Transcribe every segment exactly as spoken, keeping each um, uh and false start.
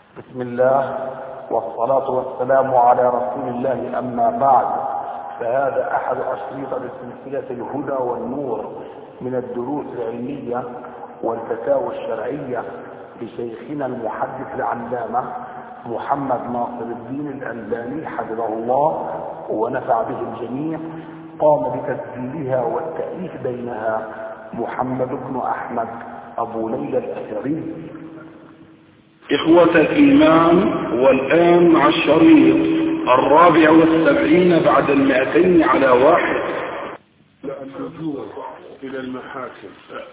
بسم الله والصلاة والسلام على رسول الله، أما بعد، فهذا أحد أشرطة سلسلة الهدى والنور من الدروس العلمية والفتاوى الشرعية لشيخنا المحدث العلامة محمد ناصر الدين الألباني حفظه الله ونفع به الجميع. قام بتسجيلها والتأليف بينها محمد بن أحمد أبو ليلى الأثري. إخوة الإيمان، والآن مع الشريط الرابع والسبعين بعد المئتين على واحد. اللجوء إلى المحاكم،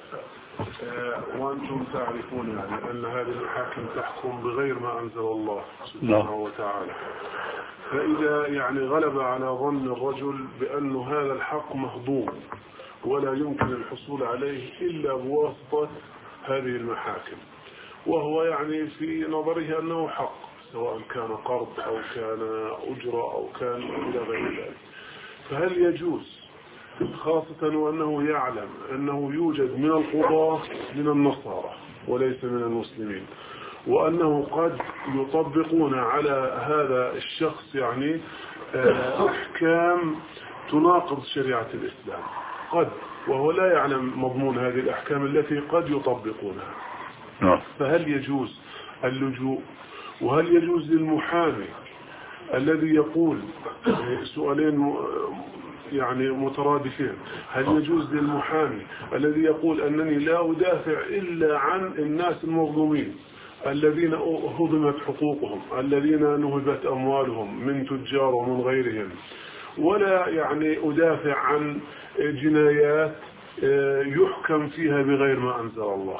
وأنتم تعرفون يعني أن هذه المحاكم تحكم بغير ما أنزل الله سبحانه وتعالى. فإذا يعني غلب على ظن الرجل بأن هذا الحق مهضوم ولا يمكن الحصول عليه إلا بواسطة هذه المحاكم، وهو يعني في نظره أنه حق، سواء كان قرض أو كان أجرة أو كان إلى غير ذلك، فهل يجوز، خاصة وأنه يعلم أنه يوجد من القضاة من النصارى وليس من المسلمين، وأنه قد يطبقون على هذا الشخص يعني أحكام تناقض شريعة الإسلام، قد، وهو لا يعلم مضمون هذه الأحكام التي قد يطبقونها، فهل يجوز اللجوء؟ وهل يجوز للمحامي الذي يقول سؤالين يعني مترادفين، هل يجوز للمحامي الذي يقول أنني لا أدافع إلا عن الناس المظلومين الذين هضمت حقوقهم، الذين نهبت أموالهم من تجار ومن غيرهم، ولا يعني أدافع عن جنايات يحكم فيها بغير ما أنزل الله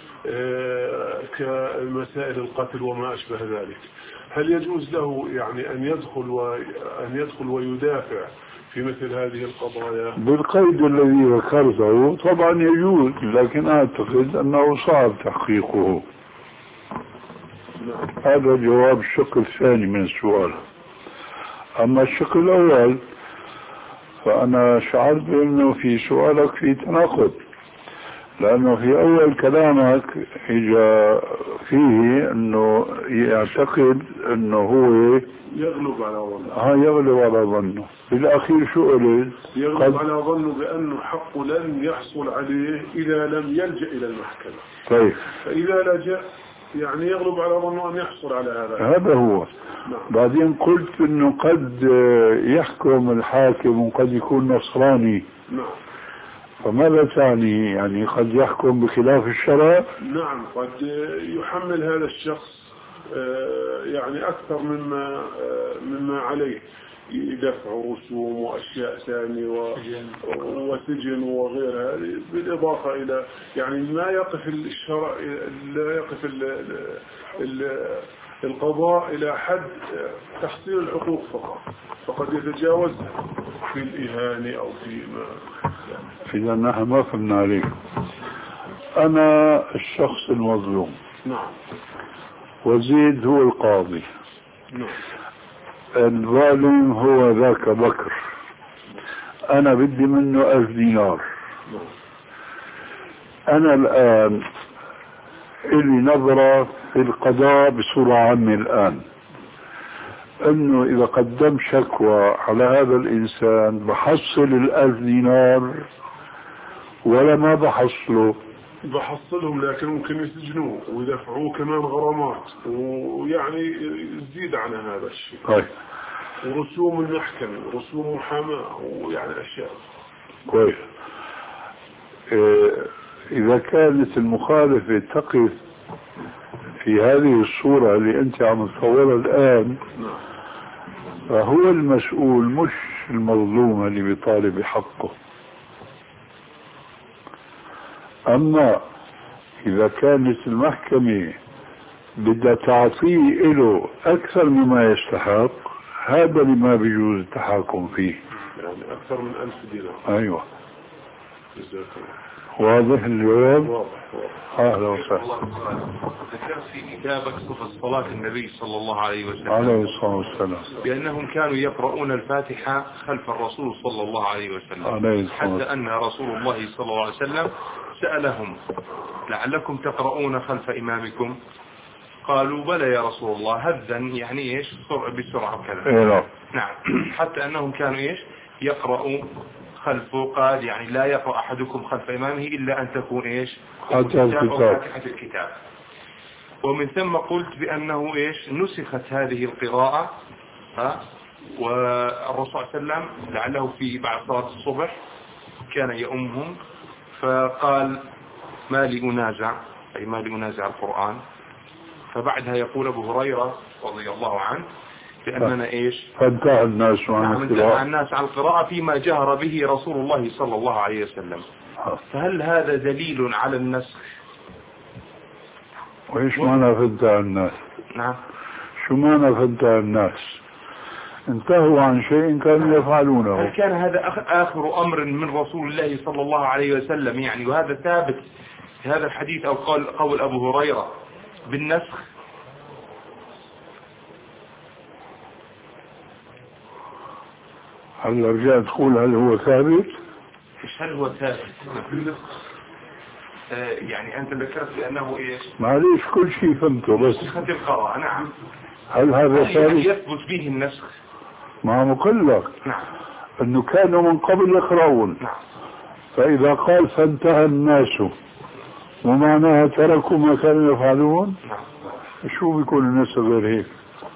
كمسائل القتل وما أشبه ذلك، هل يجوز له يعني أن يدخل وأن يدخل ويدافع في مثل هذه القضايا؟ بالقيد الذي ذكرته طبعا يجوز، لكن أعتقد أنه صعب تحقيقه. هذا جواب الشق الثاني من السؤال. أما الشق الأول فأنا شعرت بأنه في سؤالك في تناقض، لأنه في أول كلامك إجا فيه أنه يعتقد أنه هو يغلب على ظنه. ها يغلب على ظنه. في الأخير شو قلت؟ يغلب على ظنه بأنه حق لن يحصل عليه إذا لم يلجأ إلى المحكمة. طيب. فإذا لجأ يعني يغلب على ظنه أن يحصل على هذا. هذا هو. نعم. بعدين قلت أنه قد يحكم الحاكم وقد يكون نصراني. نعم. فماذا تعني؟ يعني قد يحكم بخلاف الشرع؟ نعم، قد يحمل هذا الشخص يعني أكثر مما مما عليه، دفع رسوم وأشياء ثانية وسجن وغيرها، بالإضافة إلى يعني ما يقف الشرع، لا يقف ال ال القضاء إلى حد تحصيل الحقوق فقط، فقد يتجاوزها في الإهانة أو في ما. إذا نحن ما فهمنا عليك. أنا الشخص المظلوم. نعم. وزيد هو القاضي. نعم. الظالم هو ذاك بكر. أنا بدي منه ألف دينار. نعم. أنا الآن إلي نظرة في القضاء بصورة عامة الآن، أنه إذا قدم شكوى على هذا الإنسان بحصل الألف دينار ولا ما بحصله؟ بحصلهم، لكن ممكن يسجنوه ويدفعوه كمان غرامات ويعني يزيد عن هذا الشيء. طيب. ورسوم المحكمة ورسوم محاماة ويعني أشياء. كويس. إيه إذا كانت المخالفة تقف في هذه الصورة اللي أنت عم تصورها الآن، فهو المسؤول مش المظلوم اللي بيطالب بحقه. أما إذا كانت المحكمة بدها تعطيه له أكثر مما يستحق، هذا اللي ما بيجوز التحاكم فيه، يعني أكثر من ألف دينار. أيوة. واضح الجواب؟ واضح واضح. أهلا وسهلا. ذكرت في كتابك صفة صلاة النبي صلى الله عليه وسلم عليه الصلاة والسلام بأنهم كانوا يقرؤون الفاتحة خلف الرسول صلى الله عليه وسلم، عليه حتى أن رسول الله صلى الله عليه وسلم سألهم: لعلكم تقرؤون خلف إمامكم؟ قالوا بلى يا رسول الله هذا يعني إيش بسرعة وكذا. إيه نعم. حتى أنهم كانوا إيش يقرأوا خلفه، قال يعني لا يقرأ أحدكم خلف إمامه إلا أن تكون إيش فاتحة الكتاب. ومن ثم قلت بأنه إيش نسخت هذه القراءة، ها، والرسول صلى الله عليه وسلم لعله في بعد صلاة الصبح كان يؤمهم فقال ما لي أنازع، أي ما لي أنازع القرآن. فبعدها يقول أبو هريرة رضي الله عنه بأننا إيش فانتهى الناس عن القراءة الناس عن القراءة فيما جهر به رسول الله صلى الله عليه وسلم. فهل هذا دليل على النسخ؟ وإيش معنى فانتهى الناس؟ نعم. شو معنى فانتهى الناس؟ انتهوا عن شيء كانوا يفعلونه. هل كان هذا آخر أمر من رسول الله صلى الله عليه وسلم يعني، وهذا ثابت في هذا الحديث أو قول, قول أبو هريرة بالنسخ؟ هل رجعت تقول هل هو ثابت؟ مش هل هو ثابت. آه يعني أنت ذكرت بأنه إيش؟ معليش كل شيء فهمته بس. نسخة القراءة. نعم. هل هذا ثابت؟ يثبت به النسخ؟ ما مقول لك. نعم. أنه كانوا من قبل يقرؤون. نعم. فإذا قال فانتهى الناس ومعناها تركوا ما كانوا يفعلون. نعم. شو بيكون النسخ غير هيك؟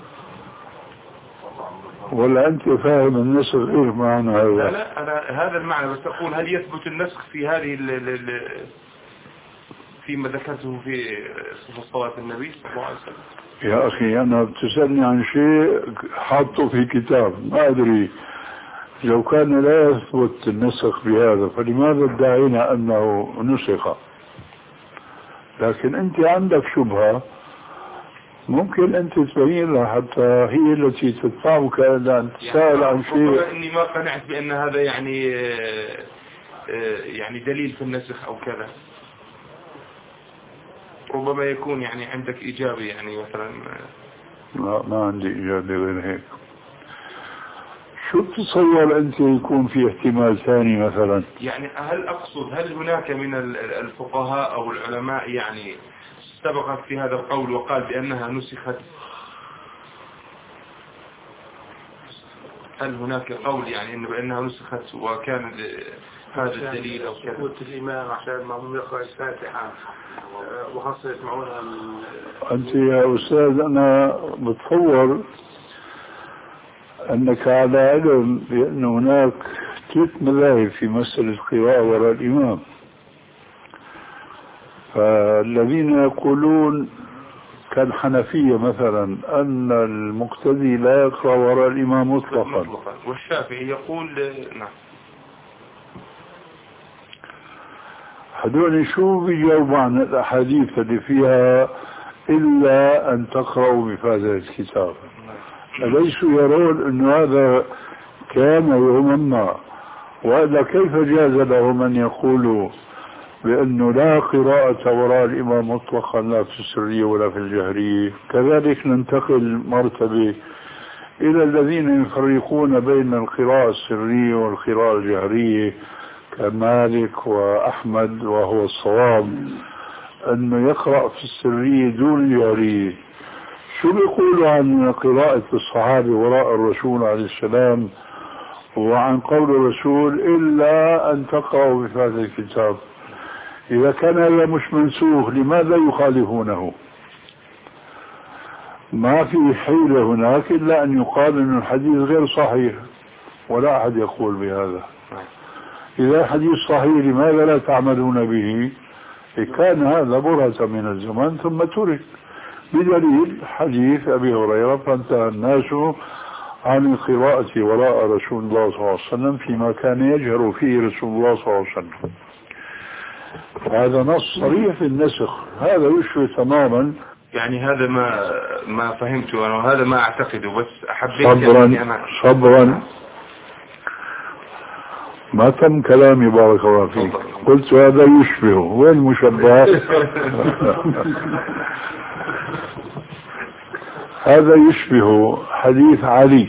ولا أنت فاهم النسخ غير معنى هذا؟ لا لا أنا هذا المعنى بس أقول هل يثبت النسخ في هذه ال ال فيما ذكرته في صفة صلاة النبي صلى الله عليه وسلم؟ يا أخي أنا بتسألني عن شيء حاطه في كتاب ما أدري لو كان لا يثبت النسخ بهذا فلماذا ادعينا أنه نسخ؟ لكن أنت عندك شبهة ممكن أنت تبين لها حتى هي التي تدفعك إلى أن تسأل عن شيء. إني ما قنعت بأن هذا يعني يعني دليل في النسخ أو كذا. ربما يكون يعني عندك إجابة يعني مثلا. لا ما عندي إجابة غير هيك. شو تتصور أنت يكون في احتمال ثاني مثلا؟ يعني هل أقصد هل هناك من الفقهاء أو العلماء يعني سبقت في هذا القول وقال بأنها نسخت؟ هل هناك قول يعني إنه بأنها نسخت وكان هذا الدليل أو كذا؟ قلت الإمام عشان المأموم يقرأ الفاتحة وخاصة يسمعونها. أنت يا أستاذ أنا بتصور أنك على علم بأن هناك ثلاث مذاهب في مسألة القراءة وراء الإمام. فالذين يقولون كالحنفية مثلا أن المقتدي لا يقرأ وراء الإمام مطلقا، والشافعي يقول نعم. هذول شو بيجاوبوا عن الأحاديث اللي فيها إلا أن تقرأوا بفاتحة الكتاب؟ أليسوا يرون أن هذا كان يوما ما؟ وإلا كيف جاز لهم أن يقولوا بأنه لا قراءة وراء الإمام مطلقا لا في السرية ولا في الجهرية؟ كذلك ننتقل مرتبة إلى الذين يفرقون بين القراءة السرية والقراءة الجهرية كمالك وأحمد، وهو الصواب أنه يقرأ في السرية دون الجهرية. شو بيقولوا عن قراءة الصحابة وراء الرسول عليه السلام وعن قول الرسول إلا أن تقرأوا بفاتحة الكتاب؟ إذا كان هذا مش منسوخ لماذا يخالفونه؟ ما في حيلة هناك إلا أن يقال أن الحديث غير صحيح، ولا أحد يقول بهذا. إذا الحديث صحيح لماذا لا تعملون به؟ كان هذا برهة من الزمان ثم ترك، بدليل حديث أبي هريرة فانتهى الناس عن القراءة وراء رسول الله صلى الله عليه وسلم فيما كان يجهر فيه رسول الله صلى الله عليه وسلم. هذا نص صريح في النسخ، هذا يشبه تماما. يعني هذا ما ما فهمته أنا وهذا ما أعتقده، بس حبيت صبرا أنا صبرا ما تم كلامي بارك الله فيك. قلت هذا يشبه، وين المشبه؟ هذا يشبه حديث علي.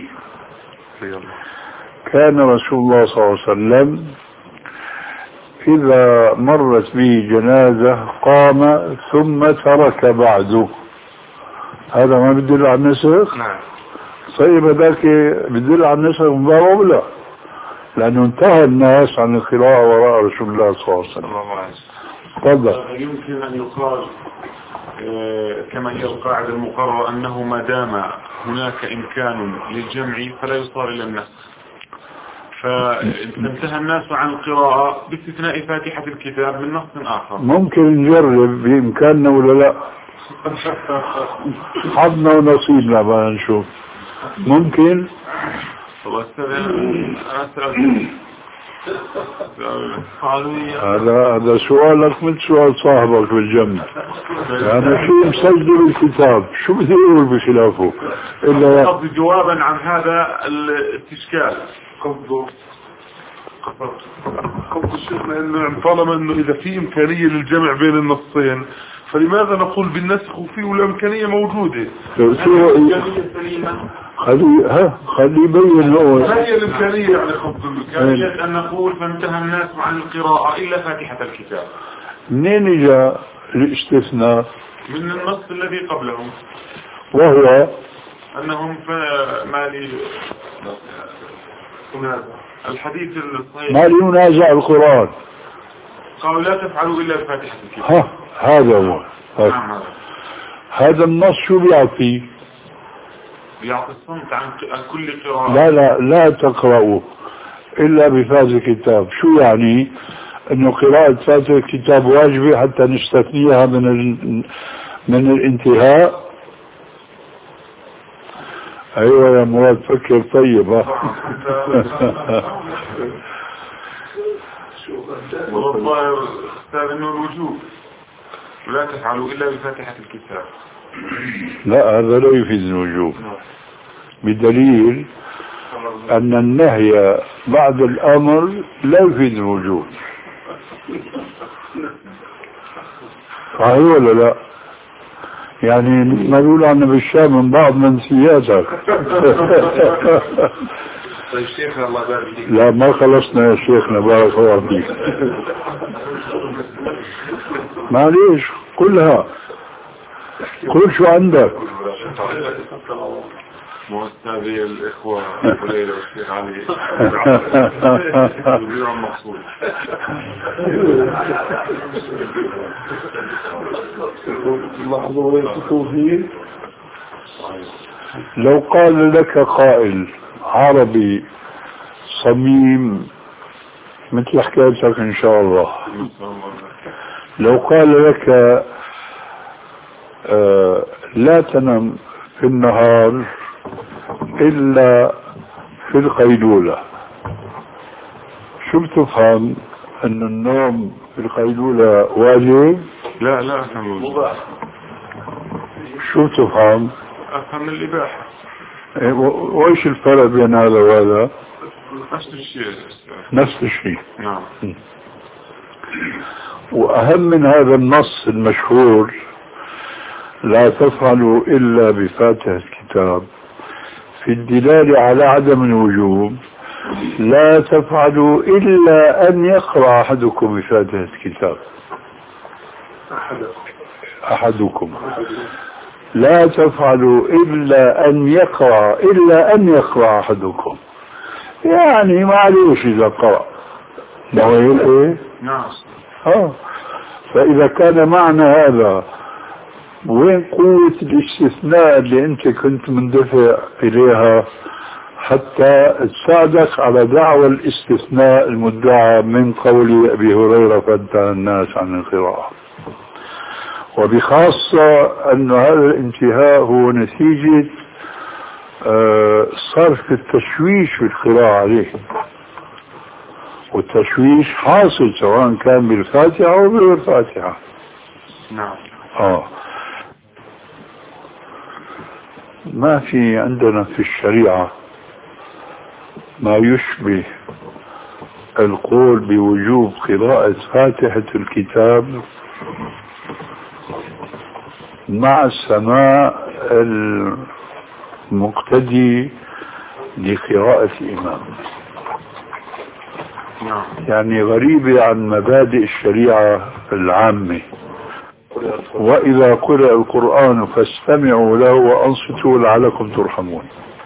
كان رسول الله صلى الله عليه وسلم إذا مرت به جنازة قام ثم ترك بعده هذا ما بدل على النسخ؟ نعم. طيب هذاك بدل على النسخ من باب أولى، لأنه انتهى الناس عن القراءة وراء رسول الله صلى الله عليه وسلم. تفضل. يمكن أن يقال كما هي القاعدة المقررة أنه ما دام هناك إمكان للجمع فلا يصار إلى النسخ، فانتهى الناس عن القراءة باستثناء فاتحة الكتاب من نص آخر. ممكن نجرب بإمكاننا ولا لا؟ حظنا ونصيبنا بقى نشوف. ممكن. هذا هذا سؤالك مثل سؤال صاحبك بالجنة. أنا شو مسجل الكتاب، شو بدي أقول بخلافه؟ إلا قصدي جوابا عن هذا الاستشكال. قصده قصد الشيخنا إنه طالما إنه إذا في إمكانية للجمع بين النصين فلماذا نقول بالنسخ وفيه والإمكانية موجودة؟ خلي ها خلي يبين هو. ما هي الإمكانية يعني قصد الإمكانية أن نقول فانتهى الناس عن القراءة إلا فاتحة الكتاب. منين جاء الاستثناء؟ من النص الذي قبلهم، وهو أنهم مالي الحديث الصحيح ما ينازع القرآن، قالوا لا تفعلوا إلا بفاتحة الكتاب. ها هذا هو. نعم. هذا النص شو بيعطي؟ بيعطي الصمت عن كل قراءة. لا لا لا تقرأوا إلا بفاتحة الكتاب. شو يعني؟ إنه قراءة فاتحة الكتاب واجبة حتى نستثنيها من ال... من الانتهاء. أيوة يا مراد فكر طيب. ها والله أستاذ إنه الوجوب لا تفعلوا إلا بفاتحة الكتاب. لا هذا لا يفيد الوجوب، بدليل أن النهي بعد الأمر لا يفيد الوجوب. صحيح ولا لا؟ يعني ما بيقولوا عنا بالشام من بعض منسياتك. طيب شيخنا الله يبارك فيك. لا ما خلصنا يا شيخنا بارك الله فيك. معليش كلها كل شو عندك. مؤستاذي الإخوة وليلة والشيخ علي البيع المقصود. لحظة ويسكتوا فيه. لو قال لك قائل عربي صميم مثل حكايتك إن شاء الله، لو قال لك آه لا تنم في النهار إلا في القيلولة، شو بتفهم؟ أن النوم في القيلولة واجب؟ لا لا أفهم مباح. شو بتفهم؟ أفهم الإباحة. وإيش الفرق بين هذا وهذا؟ نفس الشيء. نفس الشيء. نعم. وأهم من هذا النص المشهور لا تفعلوا إلا بفاتحة الكتاب، في الدلالة على عدم الوجوب لا تفعلوا إلا أن يقرأ أحدكم بفاتحة الكتاب. أحدكم لا تفعلوا إلا أن يقرأ إلا أن يقرأ أحدكم، يعني معلوش إذا قرأ نوعين إيه؟ نعم. آه. فإذا كان معنى هذا وين قوة الاستثناء اللي أنت كنت مندفع إليها حتى تساعدك على دعوى الاستثناء المدعى من قول أبي هريرة فانتهى الناس عن القراءة، وبخاصة أن هذا الانتهاء هو نتيجة آه صرف التشويش في القراءة عليه، والتشويش حاصل سواء كان بالفاتحة أو بغير الفاتحة. نعم. آه. ما في عندنا في الشريعة ما يشبه القول بوجوب قراءة فاتحة الكتاب مع السماع المقتدي لقراءة الإمام. نعم. يعني غريبة عن مبادئ الشريعة العامة، وإذا قرأ القرآن فاستمعوا له وأنصتوا لعلكم ترحمون.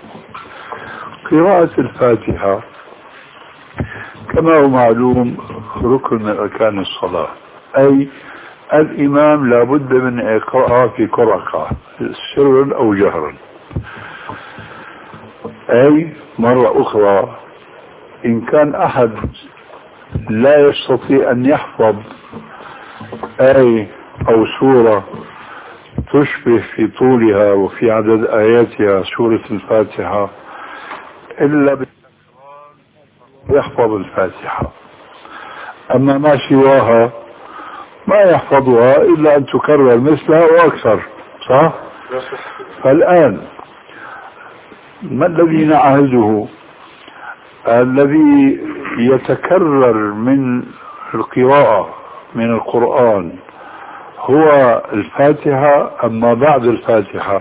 قراءة الفاتحة كما هو معلوم ركن من أركان الصلاة، أي الإمام لابد من إقراءها في كل ركعة سرا أو جهرا. أي مرة أخرى إن كان أحد لا يستطيع أن يحفظ آية أو سورة تشبه في طولها وفي عدد آياتها سورة الفاتحة إلا يحفظ الفاتحة، أما ما سواها ما يحفظها إلا أن تكرر مثلها وأكثر، صح؟ فالآن ما الذي نعهده؟ الذي يتكرر من القراءة من القرآن هو الفاتحة أما بعد الفاتحة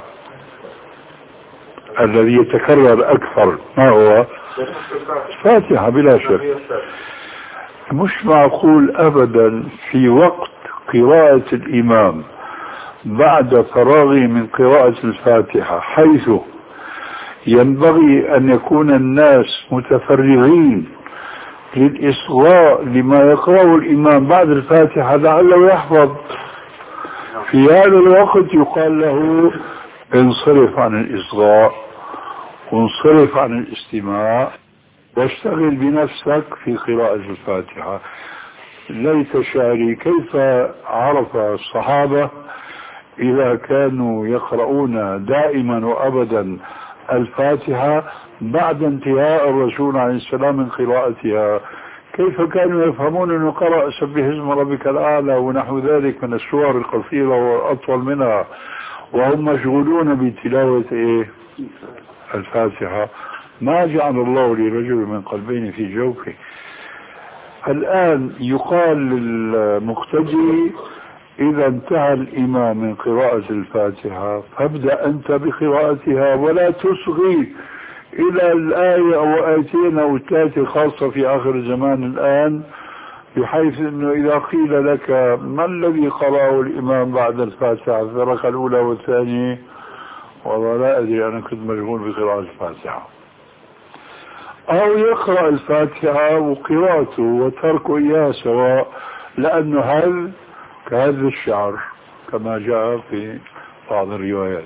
الذي يتكرر أكثر ما هو؟ الفاتحة بلا شك. مش معقول أبدا في وقت قراءة الإمام بعد فراغه من قراءة الفاتحة حيث ينبغي أن يكون الناس متفرغين للإصغاء لما يقرأه الإمام بعد الفاتحة لعله يحفظ، في هذا الوقت يقال له انصرف عن الإصغاء وانصرف عن الاستماع واشتغل بنفسك في قراءة الفاتحة. ليت شعري كيف عرف الصحابة إذا كانوا يقرؤون دائما وأبدا الفاتحة بعد انتهاء الرسول عليه السلام من قراءتها، كيف كانوا يفهمون أنه قرأ سبح اسم ربك الأعلى ونحو ذلك من السور القصيرة والأطول منها وهم مشغولون بتلاوة إيه؟ الفاتحة. ما جعل الله لرجل من قلبين في جوفه. الآن يقال للمقتدي إذا انتهى الإمام من قراءة الفاتحة فابدأ أنت بقراءتها ولا تصغي إلى الآية أو آيتين أو ثلاثة خاصة في آخر الزمان الآن، بحيث أنه إذا قيل لك ما الذي قرأه الإمام بعد الفاتحة في الركعة الأولى والثانية، والله لا أدري أنا كنت مشغول بقراءة الفاتحة، أو يقرأ الفاتحة وقراءته وتركه إياه سواء، لأنه هذا كهذا الشعر كما جاء في بعض الروايات.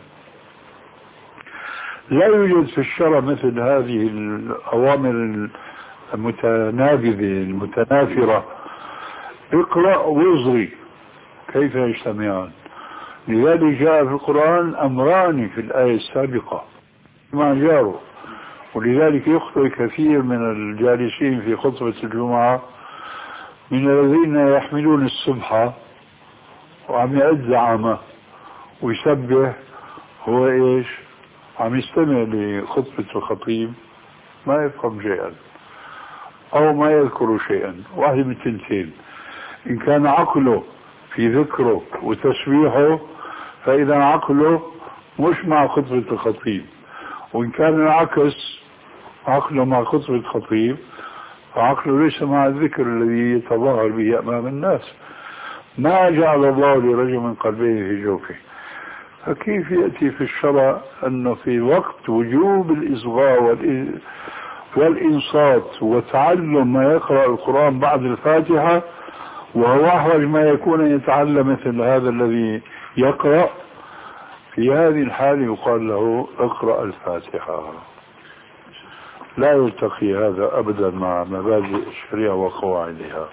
لا يوجد في الشرع مثل هذه الأوامر المتنابذة المتنافرة، اقرأ واصغي كيف يجتمعان. لذلك جاء في القرآن أمران في الآية السابقة ما جاروا، ولذلك يخطئ كثير من الجالسين في خطبة الجمعة من الذين يحملون السبحة وعم يعد زعامة ويسبح، هو ايش؟ عم يستمع لخطبة الخطيب ما يفهم شيئا او ما يذكر شيئا. واحد من التنتين، ان كان عقله في ذكره وتسبيحه فاذا عقله مش مع خطبة الخطيب، وان كان العكس عقله مع خطبة الخطيب فعقله ليس مع الذكر الذي يتظاهر به امام الناس. ما جعل الله لرجل من قلبين في جوفه. فكيف يأتي في الشرع أنه في وقت وجوب الإصغاء والإنصات وتعلم ما يقرأ القرآن بعد الفاتحة، وهو أحوج ما يكون أن يتعلم مثل هذا الذي يقرأ، في هذه الحالة يقال له اقرأ الفاتحة. لا يلتقي هذا أبدا مع مبادئ الشريعة وقواعدها.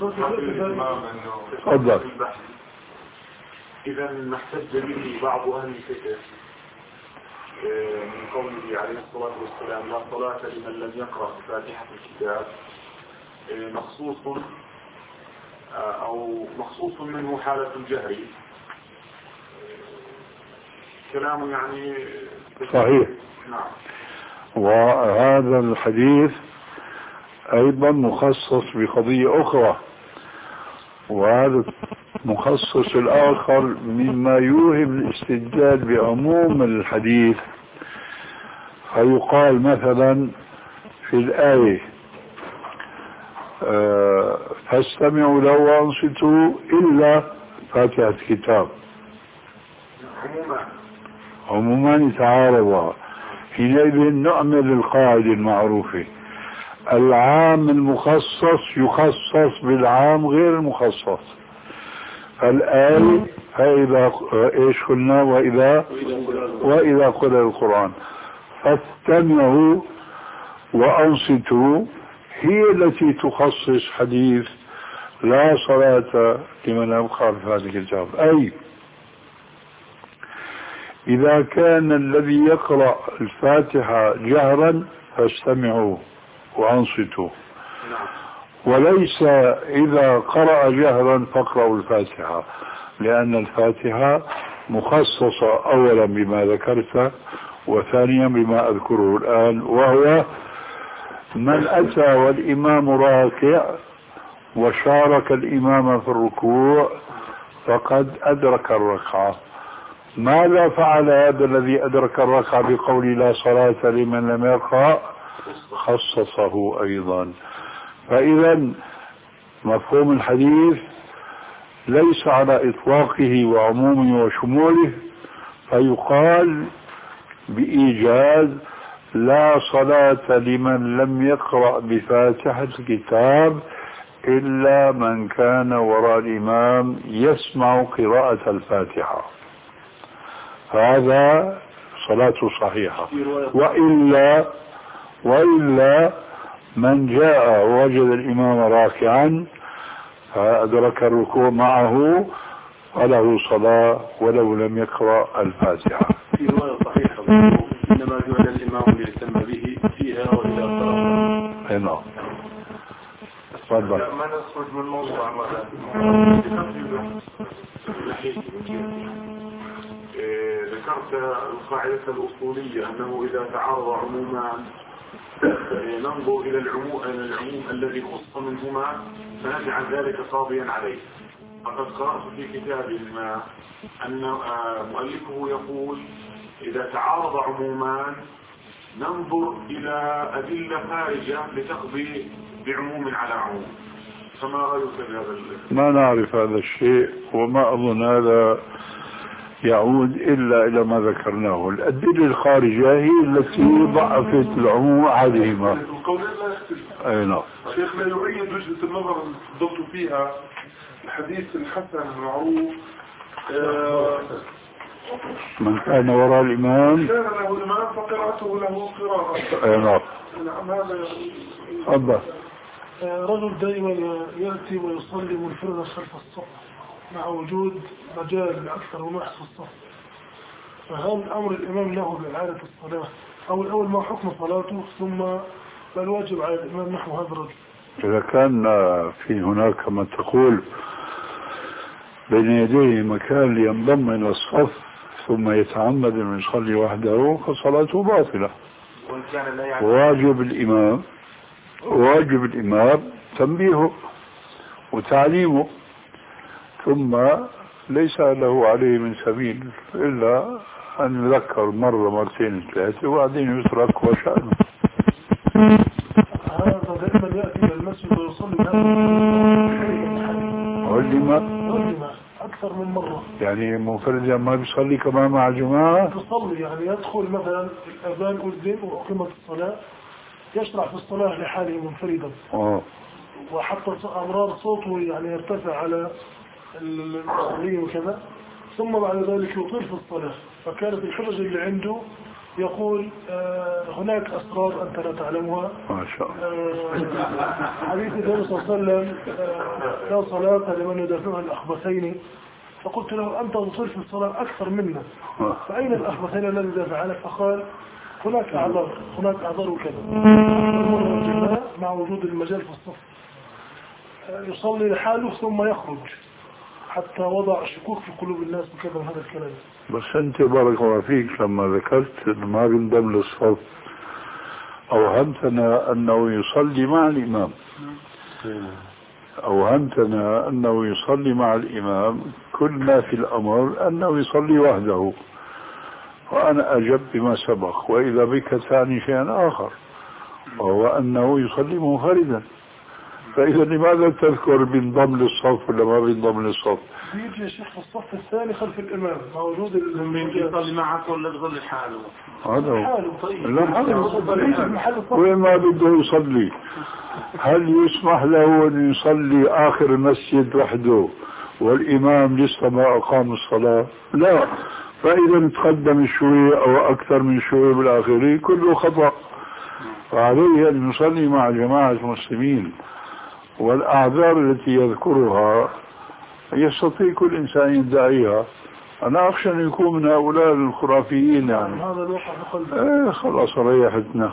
تفضل. إذا ما احتج به بعض أهل الفقه من قوله عليه الصلاة والسلام لا صلاة لمن لم يقرأ فاتحة الكتاب مخصوص أو مخصوص منه حالة الجهر، كلام يعني صحيح. نعم. وهذا الحديث أيضا مخصص بقضية أخرى، وهذا مخصص الآخر مما يوهم الاستدلال بعموم الحديث. فيقال مثلا في الآية فاستمعوا له وانصتوا إلا فاتحة الكتاب عموما عموما يتعارضا، حينئذ نعمل القاعدة المعروفة: العام المخصص يخصص بالعام غير المخصص. الآية فإذا إيش قلنا؟ وإذا وإذا قرأ القرآن فاستمعوا وأنصتوا هي التي تخصص حديث لا صلاة لمن لم يقرأ بفاتحة الكتاب. أي إذا كان الذي يقرأ الفاتحة جهرا فاستمعوا وأنصتوا، وليس إذا قرأ جهرا فاقرأوا الفاتحة، لأن الفاتحة مخصصة أولا بما ذكرت، وثانيا بما أذكره الآن، وهو من أتى والإمام راكع وشارك الإمام في الركوع فقد أدرك الركعة. ماذا فعل هذا الذي أدرك الركعة بقول لا صلاة لمن لم يقرأ؟ خصصه أيضا. فإذا مفهوم الحديث ليس على إطلاقه وعمومه وشموله، فيقال بإيجاز لا صلاة لمن لم يقرأ بفاتحة الكتاب إلا من كان وراء الإمام يسمع قراءة الفاتحة، هذا صلاته صحيحة. وإلا وإلا من جاء ووجد الإمام راكعا فأدرك الركوع معه فله صلاة ولو لم يقرأ الفاتحة. في رواية صحيحة إنما جعل الإمام ليهتم به فيها وإذا قرأ. نعم. تفضل. ما نخرج من الموضوع. ذكرت القاعدة الأصولية أنه إذا تعارض عمومان ننظر إلى العموم, العموم الذي خص منهما فنجعل ذلك قاضيا عليه. فقد قرأت في كتاب ما أن مؤلفه يقول إذا تعارض عمومان ننظر إلى أدلة خارجة لتقضي بعموم على عموم. فما رأيك بهذا؟ ما نعرف هذا الشيء، وما أظن هذا يعود إلا إلى ما ذكرناه. الأدلة الخارجة هي التي ضعفت العموم عليهما. القولين لا يختلف. أي نعم. شيخ لا يؤيد وجهة النظر الضبط فيها الحديث الحسن المعروف آه من كان وراء الإمام كان له إمام فقراءته له قراءة. أي نعم. نعم هذا تفضل. رجل دائما يأتي ويصلي منفردا خلف الصف مع وجود مجال لأكثر ونحس في الصف، فهل أمر الإمام له بإعادة الصلاة أو الأول ما حكم صلاته ثم ما الواجب على الإمام نحو هذا الرجل؟ إذا كان في هناك كما تقول بين يديه مكان لينضم إلى الصف ثم يتعمد أن يصلي وحده فصلاته باطلة. واجب الإمام واجب الإمام تنبيهه وتعليمه، ثم ليس له عليه من سبيل إلا أن يذكر مرة مرتين ثلاثة وبعدين يترك وشأنه. هذا دائما يأتي إلى المسجد ويصلي علم أكثر من مرة، يعني منفرد ما بيصلي كمان مع جماعة، تصلي يعني يدخل مثلا الأذان أذن وأقيمت الصلاة يشرع في الصلاة لحاله منفردا. أوه. وحتى أمرار صوته يعني يرتفع على المصلين وكذا، ثم بعد ذلك يطيل في الصلاة. فكانت الحجج اللي عنده يقول آه هناك أسرار أنت لا تعلمها. ما شاء الله. آه حديث النبي صلى الله عليه وسلم آه لا صلاة لمن يدافعها الأخبثين. فقلت له أنت تطيل في الصلاة أكثر منا، فأين الأخبثين الذي يدافع عنك؟ فقال هناك أعذار هناك أعذار وكذا. مع وجود المجال في الصف يصلي لحاله ثم يخرج حتى وضع شكوك في قلوب الناس بكذا هذا الكلام. بس أنت بارك الله فيك لما ذكرت ما بينضم للصف أوهمتنا أنه يصلي مع الإمام، أوهمتنا أنه يصلي مع الإمام. كل ما في الأمر أنه يصلي وحده، وأنا أجب بما سبق. وإذا بك ثاني شيء آخر وهو أنه يصلي منفردا. فإذا لماذا تذكر بينضم للصف ولا ما بينضم للصف؟ بيجي يا شيخ في الصف الثاني خلف الإمام موجود من يصلي معك ولا يصلي حاله؟ هذا حاله. طيب لا وين ما بده يصلي؟ هل يسمح له أن يصلي آخر المسجد وحده والإمام لسه ما أقام الصلاة؟ لا. فإذا تقدم شوي أو أكثر من شوي بالآخرين كله خطأ. فعليه أن يصلي مع جماعة المسلمين. والأعذار التي يذكرها يستطيع كل إنسان يدعيها. أنا أخشى أن يكون من هؤلاء الخرافيين يعني. هذا الواقع في قلبي. إيه خلاص ريحتنا.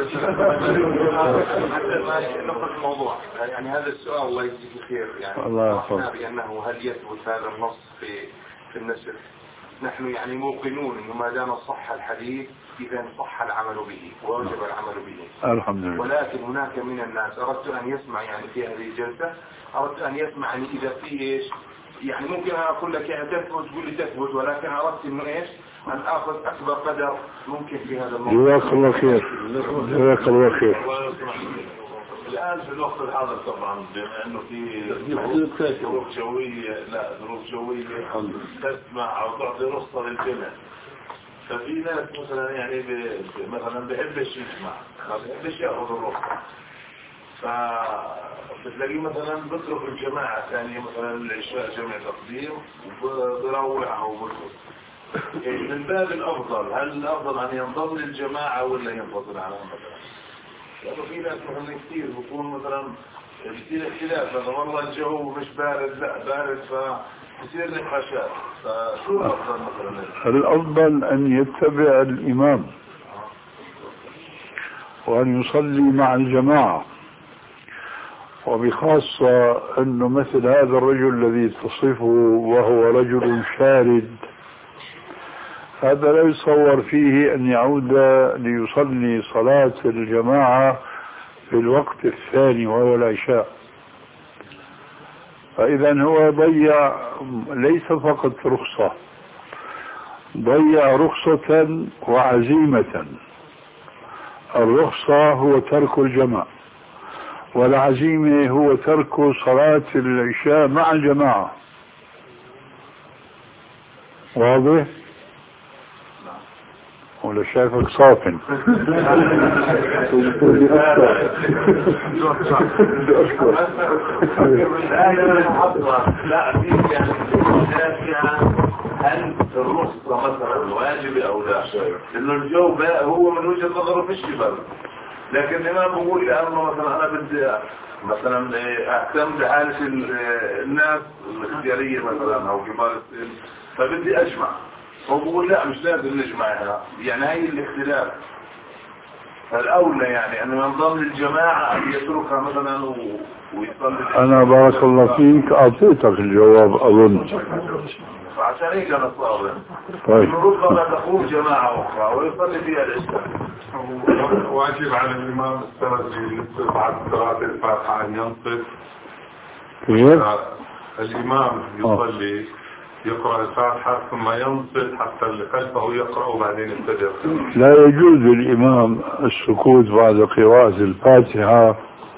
نقل الموضوع يعني هذا السؤال الله يجزيك خير يعني الله يحفظك. بأنه هل يثبت هذا النص في في النسخ؟ نحن يعني موقنون انه ما دام صح الحديث اذا صح العمل به ووجب العمل به. الحمد لله. ولكن هناك من الناس اردت ان يسمع يعني في هذه الجلسه اردت ان يسمع يعني اذا في ايش يعني ممكن انا اقول لك يعني تثبت تقول لي تثبت ولكن اردت انه ايش ان اخذ اكبر قدر ممكن في هذا الموضوع. جزاك الله خير. جزاك الله خير. الآن في الوقت الحاضر طبعا بما أنه في ظروف جوية لا ظروف جوية تسمع أو تعطي رخصة للجمع. ففي ناس مثلا يعني مثلا بيحبش يسمع ما بيحبش يأخذ الرخصة. فبتلاقيه مثلا بترك الجماعة الثانية مثلا العشاء جمع تقديم وبروح أو بترك. من باب الأفضل هل الأفضل أن ينضم للجماعة ولا ينفصل عنها مثلا؟ لأنه في ناس مثلا كثير بيكون مثلا كثير اختلاف لأنه والله الجو مش بارد لا بارد فكثير نقاشات. فشو الأفضل مثلا؟ الأفضل أن يتبع الإمام وأن يصلي مع الجماعة وبخاصة أنه مثل هذا الرجل الذي تصفه وهو رجل شارد هذا لا يتصور فيه أن يعود ليصلي صلاة الجماعة في الوقت الثاني وهو العشاء. فإذا هو ضيع ليس فقط رخصة ضيع رخصة وعزيمة. الرخصة هو ترك الجماعة والعزيمة هو ترك صلاة العشاء مع الجماعة. واضح؟ ولا شايفك صافن. لا في يعني هل الرخصة مثلا واجبة أو لا؟ لأنه الجو هو من وجهة نظره فيش برد. لكن الإمام بقول لأنه مثلا أنا بدي مثلا أهتم بحالة الناس الاختيارية مثلا أو كبار السن فبدي أجمع. هو بقول لا مش لازم نجمع هنا يعني هاي الاختلاف. فالأولى يعني أنه ينضم للجماعة أن يتركها مثلا ويصلي. أنا بارك الله فيك أعطيتك الجواب أظن. فعشان هيك أنا صابر. طيب. ربما تقوم جماعة أخرى ويصلي فيها العشاء. واجب على الإمام السرجي بعد قراءة الفاتحة أن ينصت. كيف؟ الإمام يصلي يقرأ الفاتحة ثم ينصت حتى اللي خلفه يقرأ وبعدين يبتدئ. لا يجوز للإمام السكوت بعد قراءة الفاتحة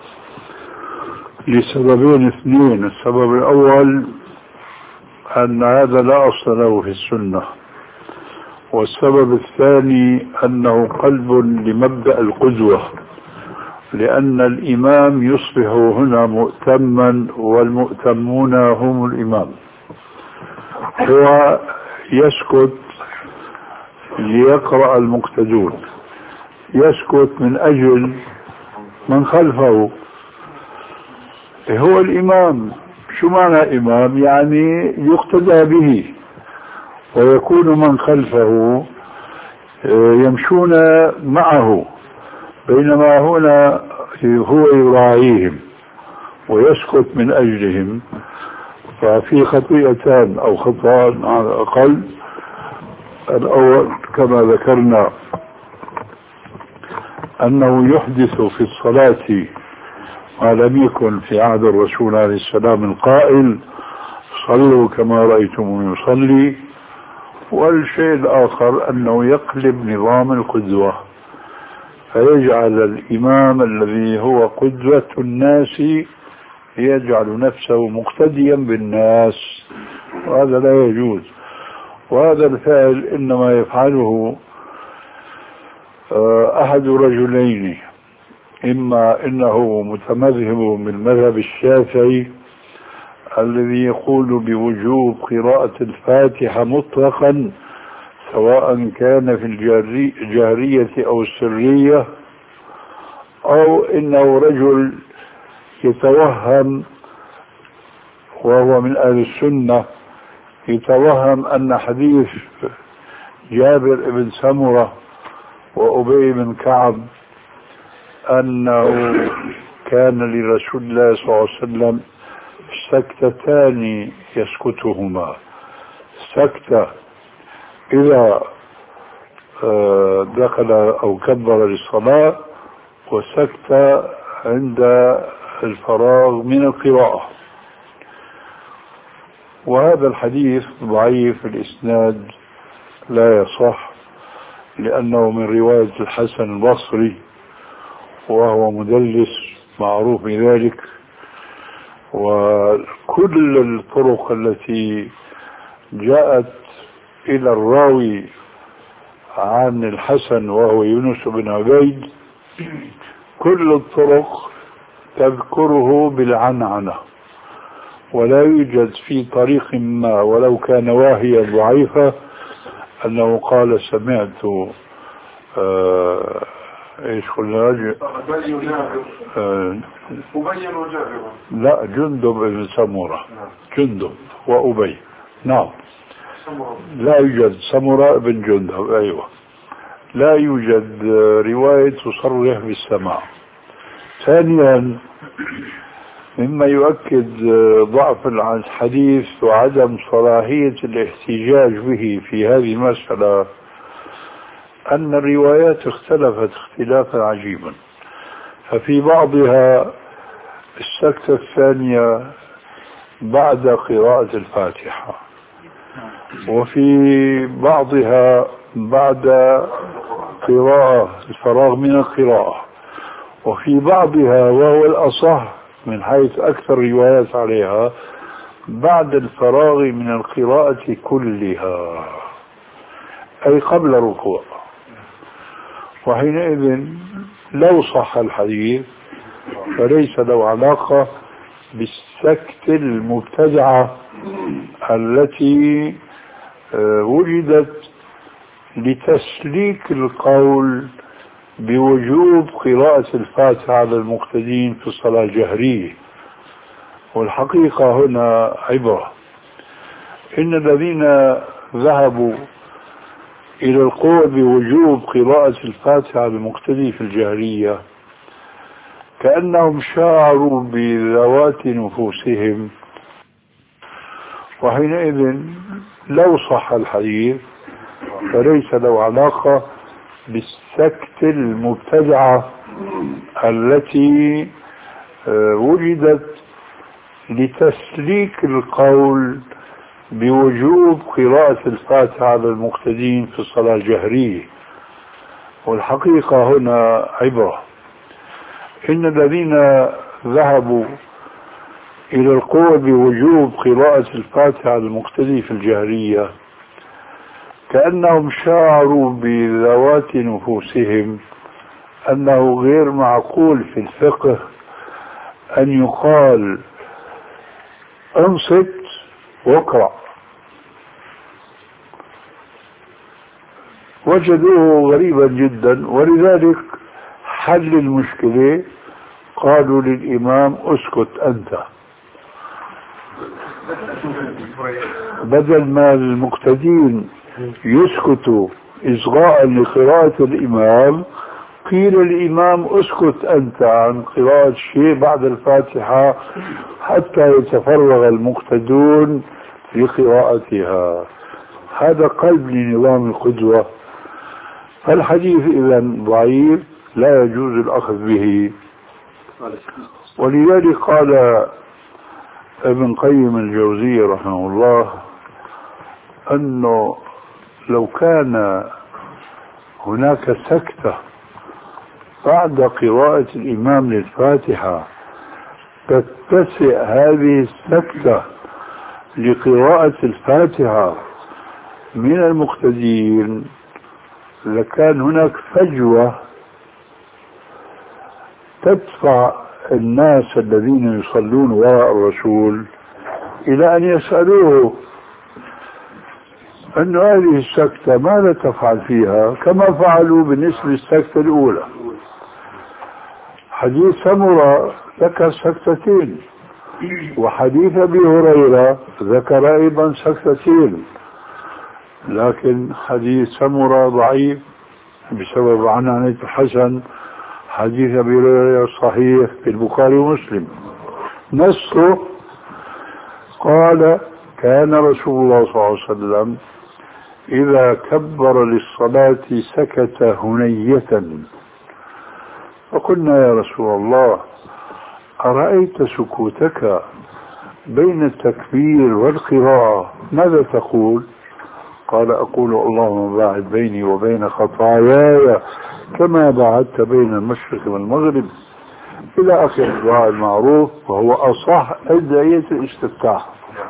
لسببين اثنين. السبب الأول أن هذا لا أصل له في السنة. والسبب الثاني أنه قلب لمبدأ القدوة لأن الإمام يصبح هنا مؤتما والمؤتمون هم الإمام. هو يسكت ليقرأ المقتدون يسكت من أجل من خلفه. هو الإمام. شو معنى إمام؟ يعني يقتدى به ويكون من خلفه يمشون معه بينما هنا هو يراعيهم ويسكت من أجلهم. ففي خطيئتان أو خطأان على الأقل. الأول كما ذكرنا أنه يحدث في الصلاة ما لم يكن في عهد الرسول عليه السلام القائل صلوا كما رأيتم يصلي. والشيء الآخر أنه يقلب نظام القدوة فيجعل الإمام الذي هو قدوة الناس يجعل نفسه مقتديا بالناس وهذا لا يجوز. وهذا الفعل إنما يفعله أحد رجلين، إما إنه متمذهب بالمذهب الشافعي الذي يقول بوجوب قراءة الفاتحة مطلقا سواء كان في الجهرية أو السرية، أو إنه رجل يتوهم وهو من أهل السنة يتوهم أن حديث جابر بن سمرة وأبي بن كعب أنه كان لرسول الله صلى الله عليه وسلم سكتتان يسكتهما، سكتة إذا دخل أو كبر للصلاة، وسكتة عند الفراغ من القراءة. وهذا الحديث ضعيف الإسناد لا يصح، لأنه من رواية الحسن البصري وهو مدلس معروف بذلك. وكل الطرق التي جاءت إلى الراوي عن الحسن وهو يونس بن عبيد كل الطرق تذكره بالعنعنة، ولا يوجد في طريق ما ولو كان واهية ضعيفة أنه قال سمعت آه ايش قلنا رجل آه لا جندب بن سمرة، جندب وأبي، نعم لا يوجد سمرة بن جندب، أيوة لا يوجد رواية تصرح بالسماع. ثانيا مما يؤكد ضعف الحديث وعدم صلاحية الاحتجاج به في هذه المسألة أن الروايات اختلفت اختلافا عجيبا، ففي بعضها السكتة الثانية بعد قراءة الفاتحة، وفي بعضها بعد قراءة الفراغ من القراءة، وفي بعضها وهو الأصح من حيث أكثر روايات عليها بعد الفراغ من القراءة كلها، أي قبل الركوع. وحينئذ لو صح الحديث فليس له علاقة بالسكت المبتدعة التي وجدت لتسليك القول بوجوب قراءة الفاتحة على المقتدين في الصلاة الجهرية. والحقيقة هنا عبرة، إن الذين ذهبوا إلى القول بوجوب قراءة الفاتحة على المقتدي في الجهرية كأنهم شعروا بذوات نفوسهم، وحينئذ لو صح الحديث فليس له علاقة بالسكت المبتدعة التي وجدت لتسليك القول بوجوب قراءة الفاتحة على المقتدين في الصلاة الجهرية. والحقيقة هنا عبرة، إن الذين ذهبوا إلى القول بوجوب قراءة الفاتحة على المقتدي في الجهرية كأنهم شعروا بذوات نفوسهم أنه غير معقول في الفقه أن يقال انصت واقرأ، وجدوه غريبا جدا. ولذلك حل المشكلة قالوا للإمام اسكت أنت، بدل ما المقتدين يسكتوا إصغاء لقراءة الإمام قيل الإمام اسكت أنت عن قراءة شيء بعد الفاتحة حتى يتفرغ المقتدون لقراءتها. هذا قلب لنظام القدوة. فالحديث إذن ضعيف لا يجوز الأخذ به. ولذلك قال ابن قيم الجوزية رحمه الله أنه لو كان هناك سكتة بعد قراءة الإمام للفاتحة تتسع هذه السكتة لقراءة الفاتحة من المقتدين لكان هناك فجوة تدفع الناس الذين يصلون وراء الرسول إلى أن يسألوه أن هذه السكتة ماذا تفعل فيها، كما فعلوا بالنسبة للسكتة الأولى. حديث سمرة ذكر سكتتين، وحديث أبي هريرة ذكر أيضا سكتتين، لكن حديث سمرة ضعيف بسبب عنعنة الحسن. حديث أبي هريرة صحيح في البخاري ومسلم. نصه قال كان رسول الله صلى الله عليه وسلم إذا كبر للصلاة سكت هنية، فقلنا يا رسول الله أرأيت سكوتك بين التكبير والقراءة ماذا تقول؟ قال أقول اللهم باعد بيني وبين خطاياي كما باعدت بين المشرق والمغرب إلى آخر الدعاء المعروف، وهو أصح أدعية الاستفتاح.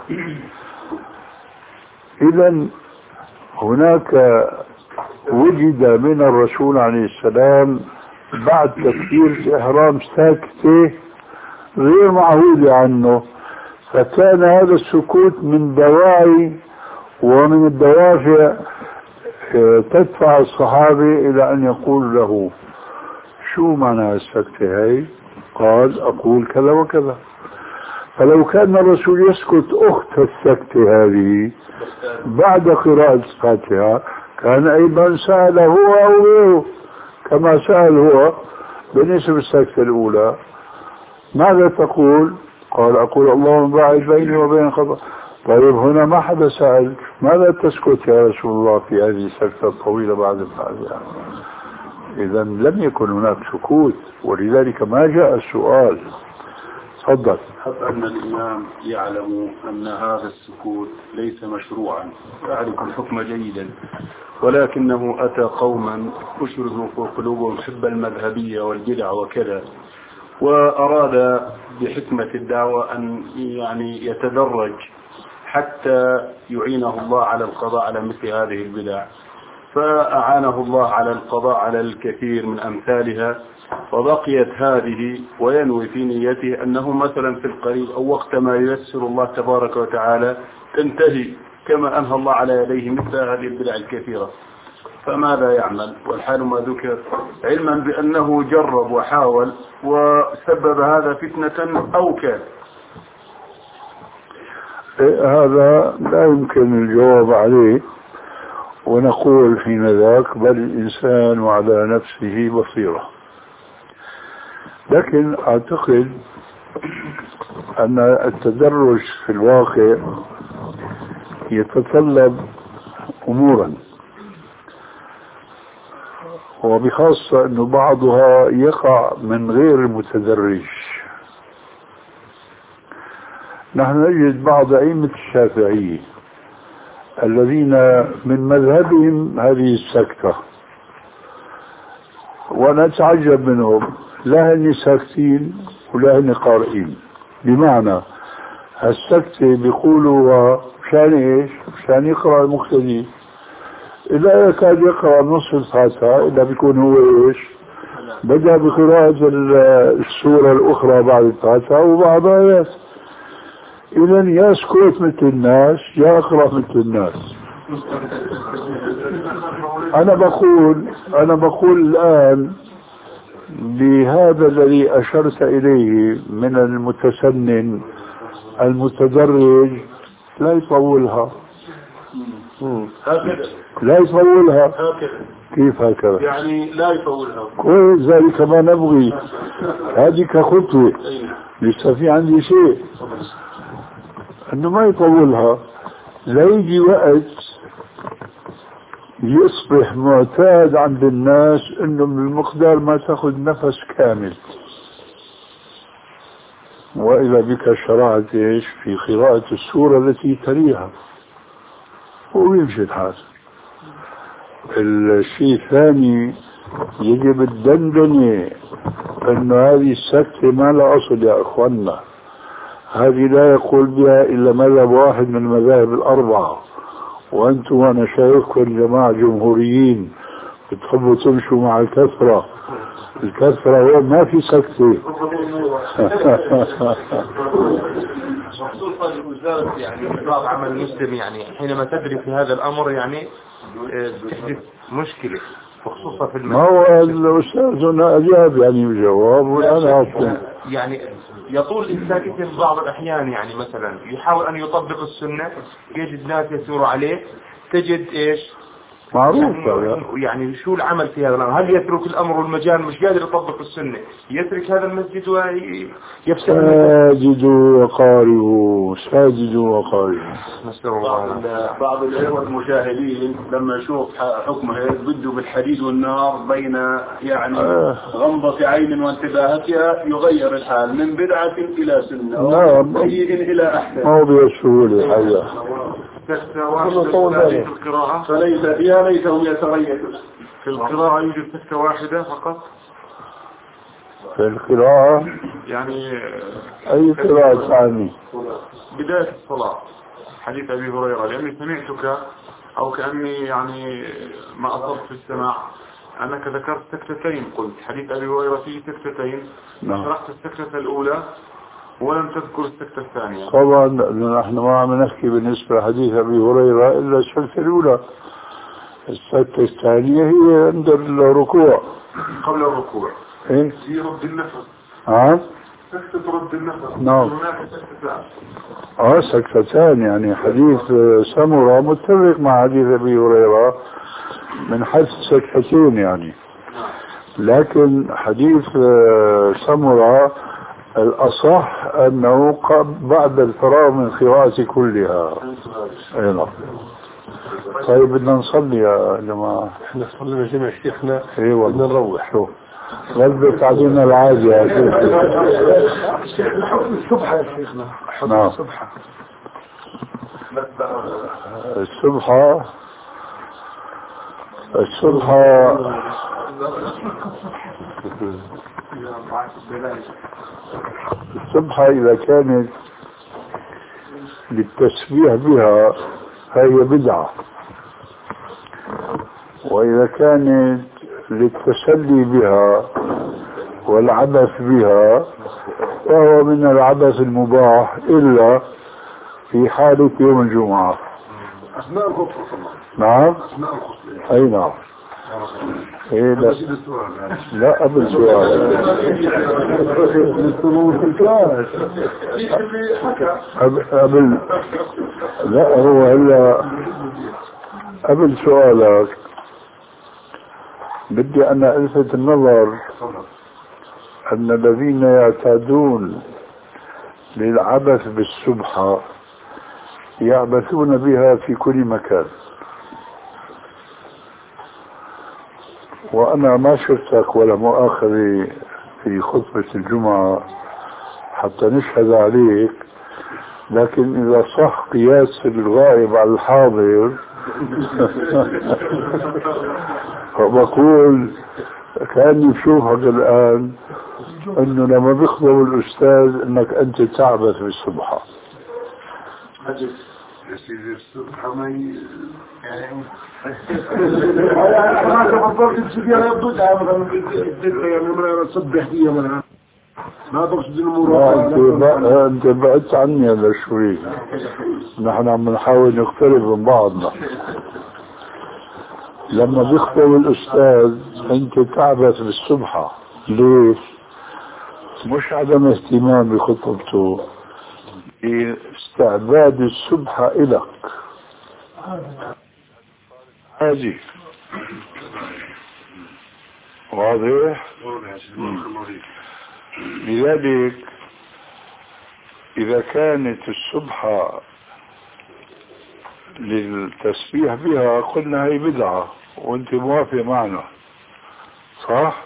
إذن هناك وجد من الرسول عليه السلام بعد تكبير الإحرام ساكتة غير معهود عنه، فكان هذا السكوت من دواعي ومن الدوافع تدفع الصحابة إلى أن يقول له شو معنى السكتة هاي؟ قال أقول كذا وكذا. فلو كان الرسول يسكت أخت السكتة هذه بعد قراءة الفاتحة كان أيضا سأل هو أو غيره كما سأل هو بالنسبة للسكتة الأولى ماذا تقول؟ قال أقول اللهم باعد بيني وبين خطأ. طيب هنا ما حدا سأل ماذا تسكت يا رسول الله في هذه السكتة الطويلة بعد الفاتحة؟ إذا لم يكن هناك سكوت، ولذلك ما جاء السؤال. تفضل. حتى أن الإمام يعلم أن هذا السكوت ليس مشروعا، يعرف الحكم جيدا، ولكنه أتى قوما أشرزوا في قلوبهم حب المذهبية والبدع وكذا، وأراد بحكمة الدعوة أن يعني يتدرج حتى يعينه الله على القضاء على مثل هذه البدع، فأعانه الله على القضاء على الكثير من أمثالها، وبقيت هذه وينوي في نيته أنه مثلا في القريب أو وقت ما ييسر الله تبارك وتعالى تنتهي كما أنهى الله على يديه مثل هذه البدع الكثيرة. فماذا يعمل والحال ما ذكر، علما بأنه جرب وحاول وسبب هذا فتنة أو كان؟ هذا لا يمكن الجواب عليه، ونقول حين ذاك بل الإنسان على نفسه بصيرة. لكن أعتقد أن التدرج في الواقع يتطلب أمورا، وبخاصة أن بعضها يقع من غير المتدرج. نحن نجد بعض أئمة الشافعية الذين من مذهبهم هذه السكتة، ونتعجب منهم، لا هن ساكتين ولا هن قارئين. بمعنى السكتة بيقولوا مشان ايش؟ مشان يقرأ المقتدي، إلا يكاد يقرأ نصف الفاتحة إلا بيكون هو ايش؟ بدأ بقراءة السورة الأخرى بعد الفاتحة وبعض آيات. إذن يسكت مثل الناس يقرأ مثل الناس. أنا بقول أنا بقول الآن بهذا الذي أشرت إليه من المتسنن المتدرج لا يطولها، لا يطولها. كيف هكذا؟ يعني لا يطولها. كويس، ذلك ما نبغي، هذه كخطوة. لسه في عندي شيء انه ما يطولها، لا يجي وقت يصبح معتاد عند الناس انه من المقدار ما تاخذ نفس كامل، واذا بك شرعت ايش في قراءة السورة التي تليها ويمشي الحال. الشيء الثاني يجب الدندنة انه هذه السكتة ما لها اصل يا اخوانا، هذه لا يقول بها إلا مذهب واحد من المذاهب الأربعة، وأنتم وأنا شايفكم جماعة جمهوريين بتحبوا تمشوا مع الكثرة. الكثرة هو ما في سكتة. خصوصا وزارة يعني بعض عمل المسلم يعني حينما تدري في هذا الأمر يعني تحدث مشكلة، خصوصا في المسجد. ما هو الأستاذ هنا أجاب يعني بجواب وأنا أصلا يعني يطول الإنسان في بعض الأحيان يعني مثلا يحاول أن يطبق السنة يجد ناس يسير عليه، تجد إيش معروف يعني, يعني شو العمل في هذا الأمر؟ هل يترك الأمر والمجال مش قادر يطبق السنة يترك هذا المسجد ويفسد؟ ساجدوا وقاربوا ساجدوا وقاربوا. بعض الإخوة المشاهدين لما يشوف حكمه هيك بده بالحديد والنار بين يعني غمضة عين وانتباهتها يغير الحال من بدعة إلى سنة وسيء إلى أحسن. موضوع السهولة الحقيقة. سكتة واحدة في القراءة فليس فيها ليس هم يتغيرون. في القراءة يوجد سكتة واحدة فقط. في القراءة يعني أي قراءة ثانية بداية الصلاة حديث أبي هريرة، لأني سمعتك أو كأني يعني ما أصبت في السماع أنك ذكرت سكتتين، قلت حديث أبي هريرة فيه سكتتين، شرحت السكتة الأولى ولم تذكر السكتة الثانية. طبعا نحن ما عم نحكي بالنسبة لحديث أبي هريرة إلا السكتة الأولى، السكتة الثانية هي عند الركوع قبل الركوع. إيه؟ هي رد النفس. ها؟ سكتة رد النفس. نعم. هناك سكتتان. اه سكتتان، يعني حديث سمرة متفق مع حديث أبي هريرة من حيث سكتتين يعني، لكن حديث سمرة الأصح أنه بعد الفراغ من قراءة كلها. أي نعم. طيب بدنا نصلي يا جماعة. احنا صلينا جميع شيخنا. ايوه بدنا نروح. شو غلبت علينا العادة يا شيخ. السبحة يا شيخنا. نعم. السبحة. السبحة السبحة السبحة إذا كانت للتسبيح بها فهي بدعة، وإذا كانت للتسلي بها والعبث بها فهو من العبث المباح إلا في حالة يوم الجمعة. أثناء الخطبة. نعم. أثناء الخطبة. أي نعم. إيه لا. لا قبل سؤال. قبل لا هو هلا قبل سؤالك بدي أنا ألفت النظر أن الذين يعتادون للعبث بالسبحة يعبثون بها في كل مكان، وأنا ما شفتك ولا مؤاخذة في خطبة الجمعة حتى نشهد عليك، لكن إذا صح قياس الغائب على الحاضر فبقول كأني بشوفك الآن أنه لما بيخطب الأستاذ أنك أنت تعبث بالسبحة. يا سيدي السبحة ما ي... يعني أنا تفضلت بسبيا لا يبدو تعمل يعني ما يصبح فيها من ما تقصد الأمور. أنت بعدت عني هذا شوي، نحن عم نحاول نقترب من بعضنا. لما بيخطب الأستاذ أنت تعبث بالسبحة، ليش؟ مش عدم اهتمام بخطبته، استعباد السبحة إلك هذه واضح. لذلك إذا كانت السبحة للتسبيح بها قلنا هي بدعة وانت موافق معنا صح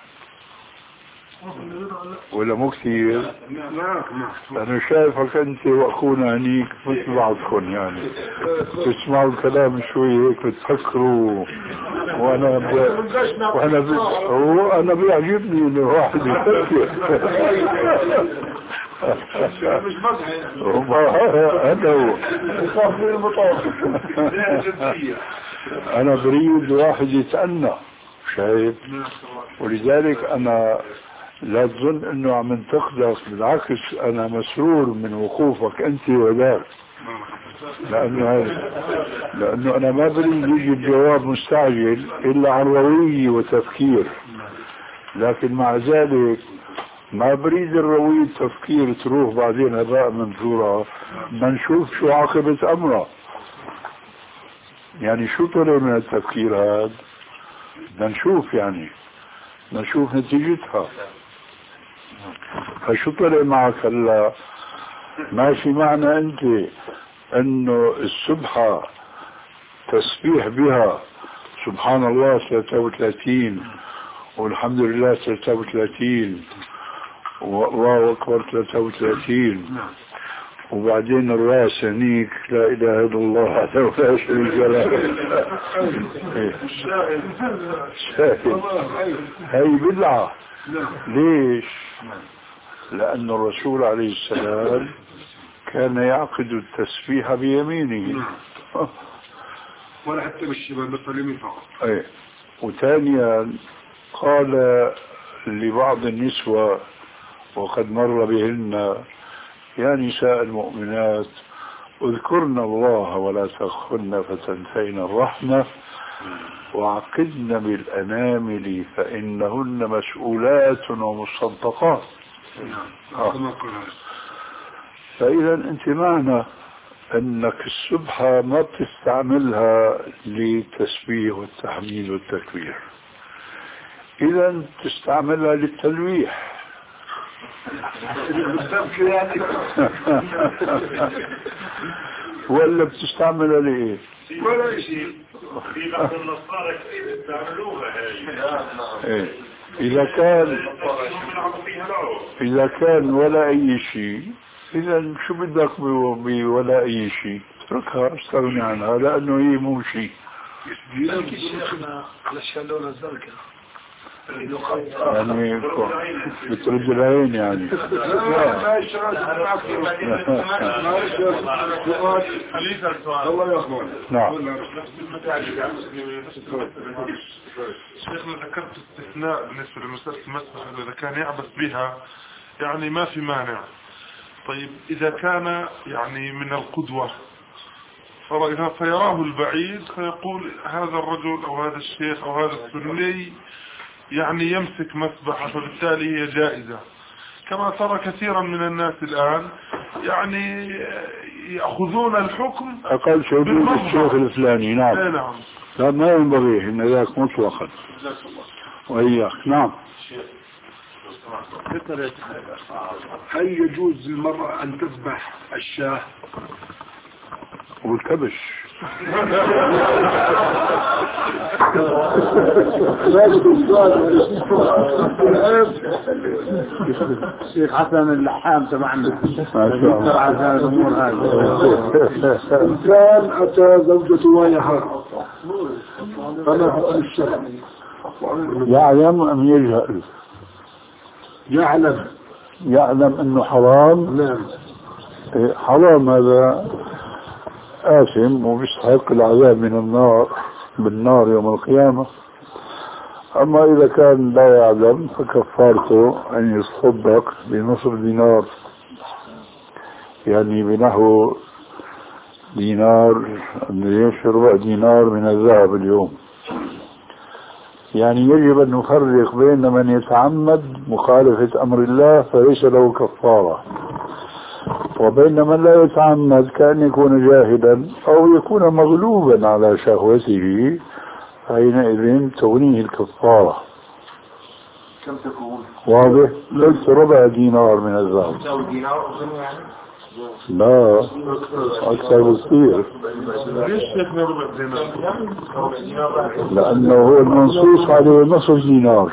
ولا مو كثير؟ أنا شايفك أنت وأخونا هنيك مثل بعضكم يعني تسمعوا الكلام شوي هيك بتفكروا، وأنا ب... وأنا ب... هو أنا بيعجبني إنه واحد يفكر مش مدح يعني. هذا هو. أنا بريد واحد يتأنى شايف. ولذلك أنا لا تظن أنه عم انتقدك، بالعكس أنا مسرور من وقوفك أنت وذاك، لأنه لأنه أنا ما بريد يجي الجواب مستعجل إلا عن روية وتفكير، لكن مع ذلك ما بريد الروية تفكير تروح بعدين هباء منثورة، ما نشوف شو عاقبة أمره. يعني شو طلع من التفكير هذا؟ بدنا نشوف، يعني بدنا نشوف نتيجتها. فشو طلع معك هلا؟ ماشي معنا أنت أنه السبحة تسبيح بها سبحان الله ثلاثة وثلاثين والحمد لله ثلاثة وثلاثين والله أكبر ثلاثة وثلاثين، وبعدين الراس هنيك لا إله إلا الله وحده لا شريك له. شاهد هي بدعة. ليش؟ لأن الرسول عليه السلام كان يعقد التسبيح بيمينه ولا حتى بالشمال بس اليمين فقط. ايه. وثانيا قال لبعض النسوة وقد مر بهن: يا نساء المؤمنات اذكرن الله ولا تخفن فتنسين الرحمة وعقدن بالأنامل فإنهن مسؤولات ومصدقات. آه. فإذا أنت معنا أنك السبحة ما بتستعملها للتسبيح والتحميد والتكبير، إذا تستعملها للتلويح. ولا بتستعملها لإيه؟ ولا شيء. في بعض النصارى يستعملوها هاي. إذا كان إذا كان ولا أي شيء، إذا شو بدك بولا أي شيء؟ اتركها، استغني عنها، لأنه هي مو شيء. لكن شيخنا على اللون الزرقاء يعني بترد العين يعني. الله يخبر. نعم. شيخنا ذكرت استثناء بالنسبة لمسألة المسبح إذا كان يعبث بها يعني ما في مانع. طيب إذا كان يعني من القدوة فيراه البعيد فيقول هذا الرجل أو هذا الشيخ أو هذا السني يعني يمسك مسبحة، فبالتالي هي جائزة، كما ترى كثيرا من الناس الآن يعني يأخذون الحكم أقل شهود الشيخ الفلاني. نعم. نعم. لا ما ينبغي إن ذاك مطلقا. وإياك. نعم. هل يجوز للمرأة أن تذبح الشاه والكبش؟ الشيخ حسن اللحام سمعنا عن الأمور هذه. إنسان أتى زوجته وياها فما حكم الشرع؟ يعلم أم يجهل؟ يعلم. يعلم أنه حرام. نعم. حرام هذا آثم وبيستحق العذاب من النار بالنار يوم القيامة. أما إذا كان لا يعلم فكفارته أن يصدق بنصف دينار، يعني بنحو دينار ليش ربع دينار من الذهب اليوم. يعني يجب أن نفرق بين من يتعمد مخالفة أمر الله فليس له كفارة، وبين من لا يتعمد كأن يكون جاهلا أو يكون مغلوبا على شهوته، حينئذ تغنيه الكفارة. كم تكون؟ واضح؟ ليس ربع دينار من الذهب. لا أكثر بكثير. ليش شيخنا ربع دينار؟ لأنه هو المنصوص عليه نصف دينار.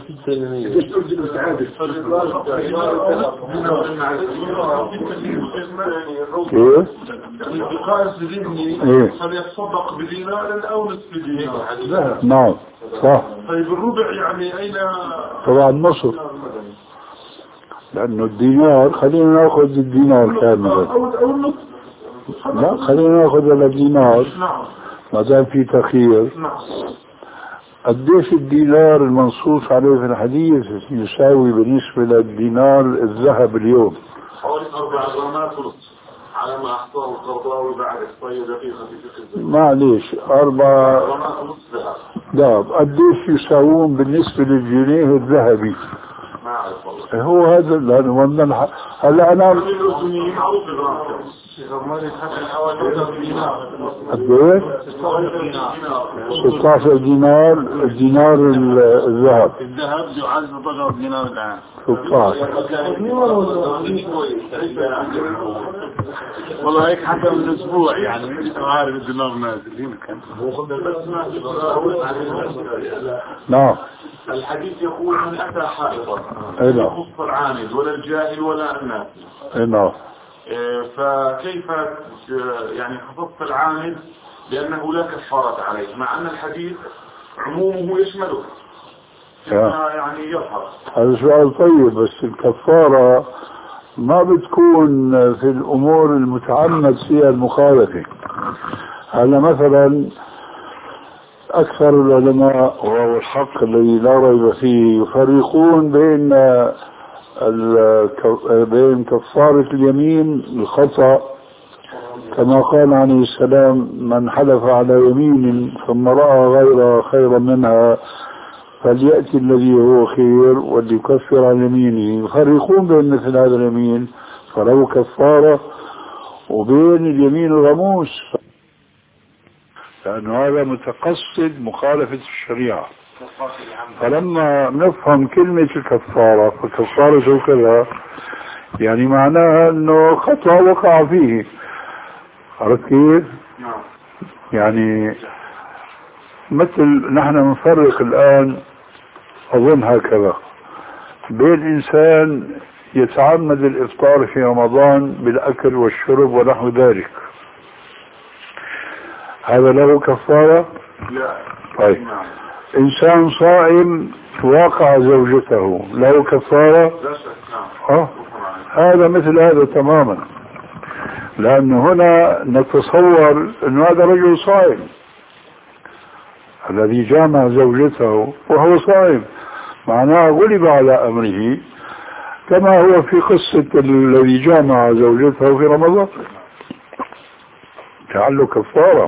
كيف؟ القائد ذهني هل يتصدق بدينار أو نصف دينار؟ نعم صح. طيب الربع يعني أين؟ طبعا نصف، لأنه الدينار خلينا نأخذ الدينار كاملا. لا خلينا نأخذ الدينار ما دام في تخيير. قديش الدينار المنصوص عليه في الحديث يساوي بالنسبة للدينار الذهب اليوم؟ حوالي أربع غرامات ونصف على ما أحصاه القرضاوي بعد إحصائية دقيقة في فقه الزكاة. معليش أربع غرامات ونصف ذهب. ذهب قديش يساوون بالنسبة للجنيه الذهبي؟ ما أعرف والله. هو هذا لأنه هلا أنا قديش؟ ستة عشر دينار الدينار الذهب. الذهب يعز بقدر الدينار الآن. ستة عشر. والله هيك حتى من أسبوع يعني مش عارف الدينار نازل يمكن. نعم. الحديث يقول من أتى حائطا لا يخص العامد ولا الجاهل ولا الناس. نعم. فكيف يعني خصصت العامد لأنه لا كفارة عليه مع أن الحديث عمومه يشمله يعني يظهر. هذا سؤال طيب بس الكفارة ما بتكون في الأمور المتعمد فيها المخالفة. هلا مثلا أكثر العلماء وهو الحق الذي لا ريب فيه يفرقون بين بين كفارة اليمين الخطأ كما قال عليه السلام من حلف على يمين ثم رأى غير خيرا منها فليأتي الذي هو خير وليكفر عن يمينه. يفرقون بين مثل هذا اليمين فله كفارة وبين اليمين الغموس لأنه هذا متقصد مخالفة الشريعة. فلما نفهم كلمة الكفارة فكفارة كذا يعني معناها أنه خطأ وقع فيه. عرفت كيف؟ يعني مثل نحن نفرق الآن أظن هكذا بين إنسان يتعمد الإفطار في رمضان بالأكل والشرب ونحو ذلك هذا له كفارة؟ لا. طيب إنسان صائم واقع زوجته له كفارة؟ لا شك. أه؟ هذا مثل هذا تماما لأنه هنا نتصور أن هذا رجل صائم الذي جامع زوجته وهو صائم معناه غلب على أمره كما هو في قصة الذي جامع زوجته في رمضان جعله كفارة.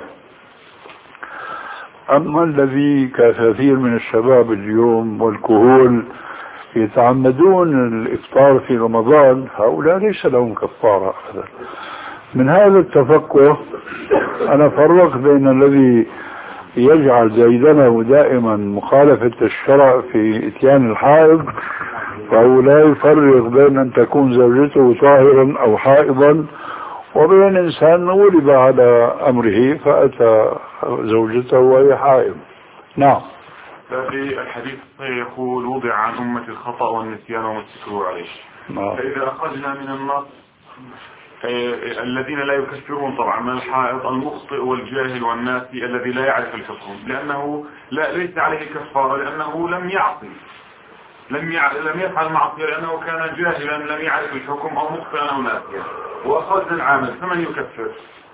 أما الذي كثير من الشباب اليوم والكهول يتعمدون الإفطار في رمضان هؤلاء ليس لهم كفارة. من هذا التفقه أنا فرق بين الذي يجعل زيدنه دائما مخالفة الشرع في إتيان الحائض فهو لا يفرق بين أن تكون زوجته طاهرا أو حائضا وبين إنسان غلب على أمره فأتى زوجته وهي حائض. نعم. في الحديث يقول وضع عن أمة الخطأ والنسيان وما استكروا عليه. نعم. فإذا أخذنا من النص الذين لا يكفرون طبعا من الحائض المخطئ والجاهل والناسي الذي لا يعرف الحكم لأنه لا ليس عليه كفارة لأنه لم يعصي لم لم يفعل معصية لأنه كان جاهلا لم يعرف الحكم أو مخطئا أو ناسيا. وأخذنا العامل فمن يكفر؟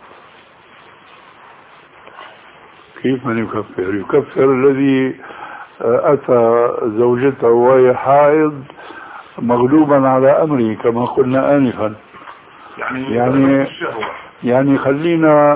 كيف من يكفر؟ يكفر الذي أتى زوجته وهي حائض مغلوبا على أمره كما قلنا آنفا. يعني يعني, يعني خلينا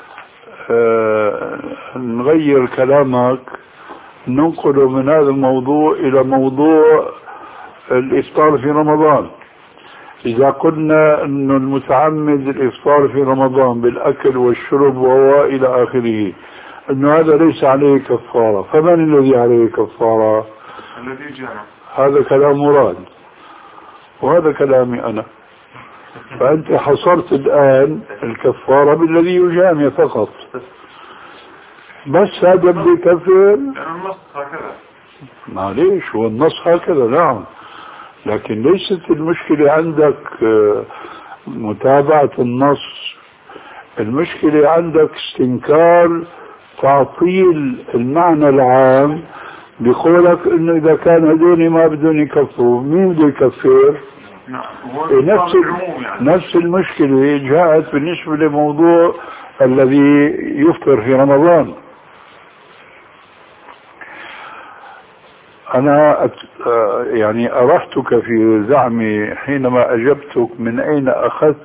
آه نغير كلامك ننقله من هذا الموضوع إلى موضوع الإفطار في رمضان. إذا قلنا أن المتعمد الإفطار في رمضان بالأكل والشرب وهو إلى آخره أنه هذا ليس عليه كفارة فمن الذي عليه كفارة؟ الذي جاء. هذا كلام مراد وهذا كلامي أنا. فأنت حصرت الآن الكفارة بالذي يجامع فقط بس هذا بيكفر. النص هكذا. معليش هو النص هكذا نعم لكن ليست المشكلة عندك متابعة النص. المشكلة عندك استنكار تعطيل المعنى العام بقولك انه اذا كان هدوني ما بدون يكفروا. مين بده يكفر؟ نفس نفس المشكلة جاءت بالنسبة لموضوع الذي يفطر في رمضان. أنا يعني أرحتك في زعمي حينما أجبتك من أين أخذت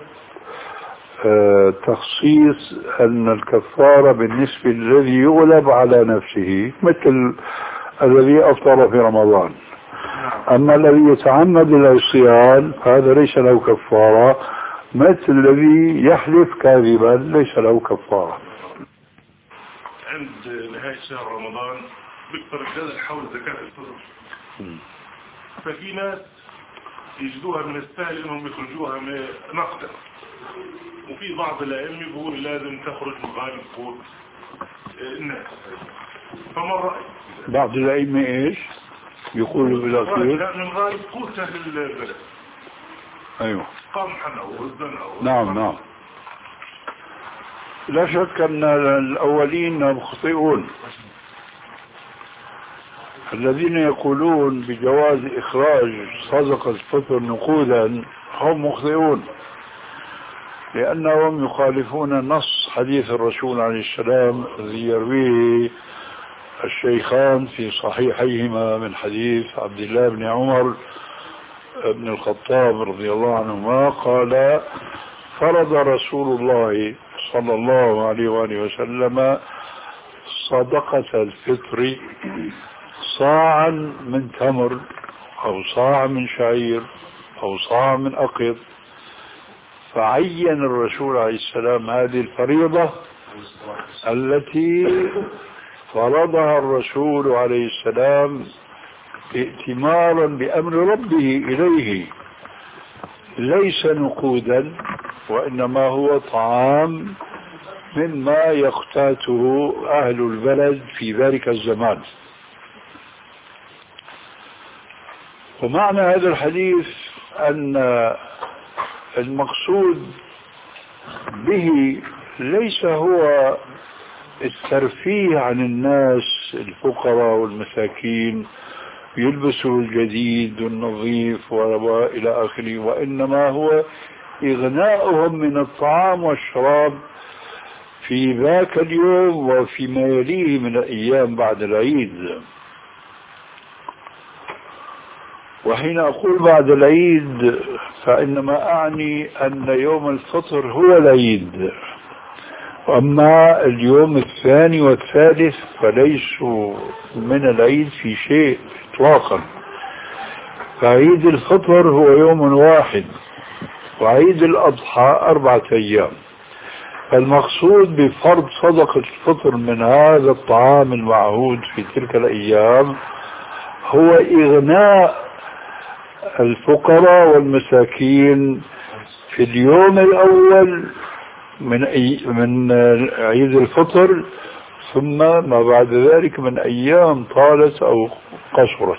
تخصيص أن الكفارة بالنسبة للذي يغلب على نفسه مثل الذي أفطر في رمضان. أما الذي يتعمد العصيان هذا ليس له كفارة، مثل الذي يحلف كاذبا ليس له كفارة. عند نهاية شهر رمضان بيكثر الجدل حول زكاة الفطر، ففي ناس يجدوها من السهل انهم يخرجوها نقدا، وفي بعض الائمه بيقول لازم تخرج من غالب قوت الناس. فما الرأي؟ بعض الائمه ايش؟ يقولوا بالاخير من غالب قوت اهل البلد. ايوه قمحا او رزا او نعم نعم. لا شك ان الاولين مخطئون، الذين يقولون بجواز إخراج صدقة الفطر نقودا هم مخطئون، لأنهم يخالفون نص حديث الرسول عليه السلام الذي يرويه الشيخان في صحيحيهما من حديث عبد الله بن عمر بن الخطاب رضي الله عنهما قال: فرض رسول الله صلى الله عليه وآله وسلم صدقة الفطر صاعا من تمر أو صاع من شعير أو صاع من أقط، فعين الرسول عليه السلام هذه الفريضة التي فرضها الرسول عليه السلام ائتمارا بأمر ربه إليه، ليس نقودا وإنما هو طعام مما يقتاته أهل البلد في ذلك الزمان. ومعنى هذا الحديث أن المقصود به ليس هو الترفيه عن الناس الفقراء والمساكين يلبسوا الجديد والنظيف وإلى آخره، وإنما هو إغناؤهم من الطعام والشراب في ذاك اليوم وفيما يليه من الأيام بعد العيد. وحين أقول بعد العيد فإنما أعني أن يوم الفطر هو العيد، وأما اليوم الثاني والثالث فليسوا من العيد في شيء إطلاقا. فعيد الفطر هو يوم واحد، وعيد الأضحى أربعة أيام. فالمقصود بفرض صدقة الفطر من هذا الطعام المعهود في تلك الأيام هو إغناء الفقراء والمساكين في اليوم الأول من من عيد الفطر، ثم ما بعد ذلك من أيام طالت أو قصرت.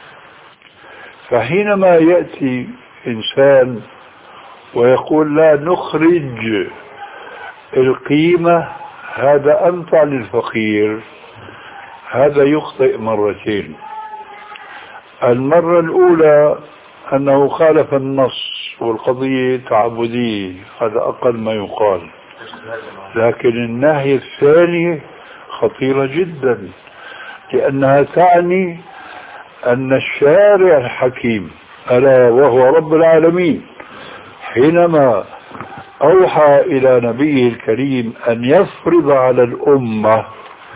فحينما يأتي إنسان ويقول لا نخرج القيمة هذا أنفع للفقير، هذا يخطئ مرتين. المرة الأولى أنه خالف النص والقضية تعبدية، هذا أقل ما يقال. لكن الناحية الثانية خطيرة جدا، لأنها تعني أن الشارع الحكيم ألا وهو رب العالمين حينما أوحى إلى نبيه الكريم أن يفرض على الأمة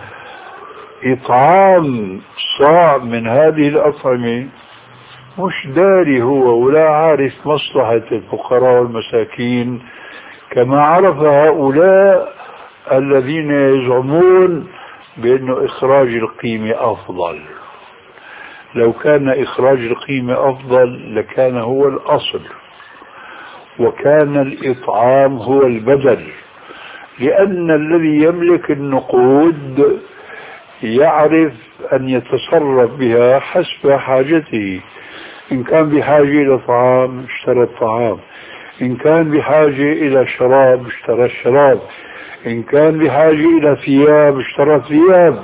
إطعام صاع من هذه الأطعمة، مش داري هو ولا عارف مصلحة الفقراء والمساكين كما عرف هؤلاء الذين يزعمون بأن إخراج القيمة أفضل. لو كان إخراج القيمة أفضل لكان هو الأصل، وكان الإطعام هو البدل، لأن الذي يملك النقود يعرف أن يتصرف بها حسب حاجته. إن كان بحاجة إلى طعام اشترى الطعام، إن كان بحاجة إلى شراب اشترى الشراب، إن كان بحاجة إلى ثياب اشترى ثياب.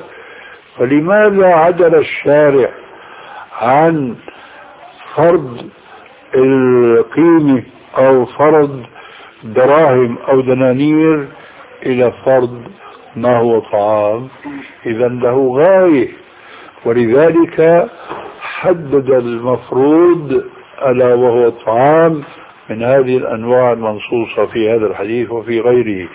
فلماذا عدل الشارع عن فرض القيمة أو فرض دراهم أو دنانير إلى فرض ما هو طعام، إذا له غاية، ولذلك حدد المفروض ألا وهو الطعام من هذه الأنواع المنصوصة في هذا الحديث وفي غيره.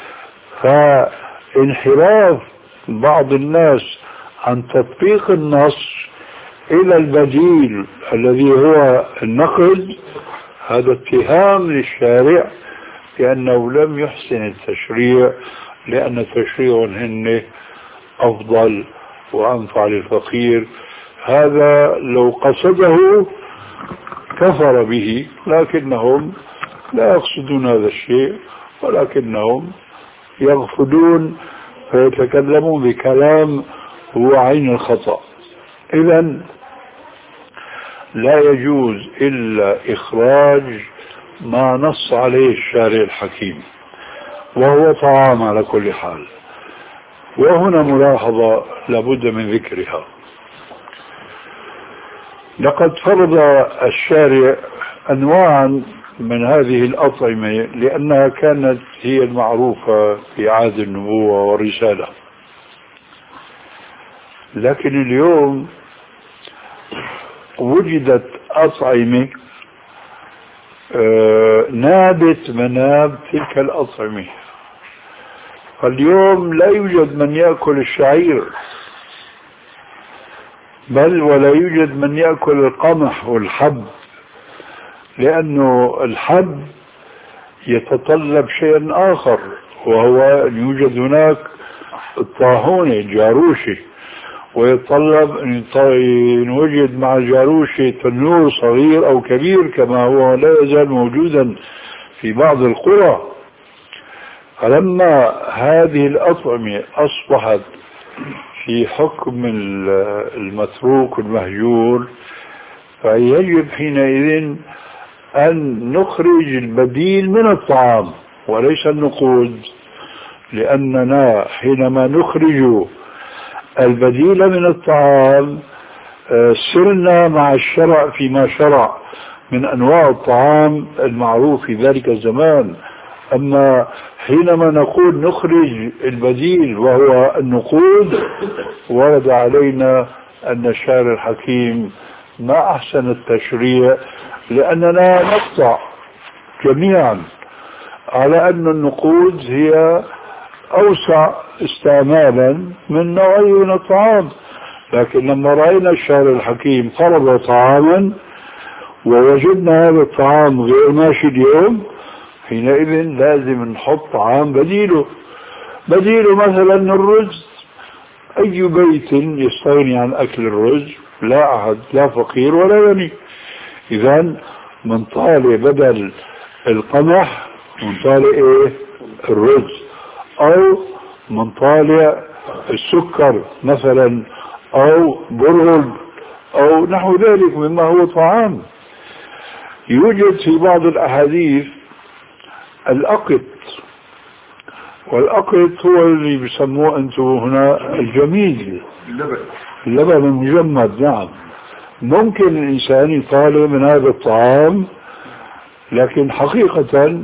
فانحراف بعض الناس عن تطبيق النص إلى البديل الذي هو النقد، هذا اتهام للشارع بأنه لم يحسن التشريع، لأن تشريعهن أفضل وأنفع للفقير. هذا لو قصده كفر به، لكنهم لا يقصدون هذا الشيء، ولكنهم يغفلون فيتكلمون بكلام هو عين الخطأ. إذن لا يجوز إلا إخراج ما نص عليه الشارع الحكيم، وهو طعام على كل حال. وهنا ملاحظة لابد من ذكرها: لقد فرض الشارع أنواعا من هذه الأطعمة لأنها كانت هي المعروفة في عهد النبوة والرسالة، لكن اليوم وجدت أطعمة نابت مناب تلك الأطعمة. فاليوم لا يوجد من يأكل الشعير، بل ولا يوجد من يأكل القمح والحب، لأنه الحب يتطلب شيئا آخر، وهو أن يوجد هناك الطاحونة الجاروشة، ويتطلب أن يوجد مع الجاروشة تنور صغير أو كبير كما هو لا يزال موجودا في بعض القرى. فلما هذه الأطعمة أصبحت في حكم المتروك المهجور، فيجب حينئذ أن نخرج البديل من الطعام وليس النقود، لأننا حينما نخرج البديل من الطعام سرنا مع الشرع فيما شرع من أنواع الطعام المعروف في ذلك الزمان. أما حينما نقول نخرج البديل وهو النقود، ورد علينا أن الشارع الحكيم ما أحسن التشريع، لأننا نقطع جميعا على أن النقود هي أوسع استعمالا من نوعين من الطعام. لكن لما رأينا الشارع الحكيم فرض طعاما ووجدنا هذا الطعام غير ماشي اليوم، حينئذ لازم نحط طعام بديله. بديله مثلا الرز، أي بيت يستغني عن أكل الرز؟ لا أحد، لا فقير ولا غني. إذن من طالع بدل القمح من طالع إيه؟ الرز، أو من طالع السكر مثلا، أو برغل، أو نحو ذلك مما هو طعام. يوجد في بعض الأحاديث الأقط، والأقط هو اللي بيسموه أنتم هنا الجميل، اللبن المجمد. نعم، ممكن الإنسان يطالب من هذا الطعام، لكن حقيقة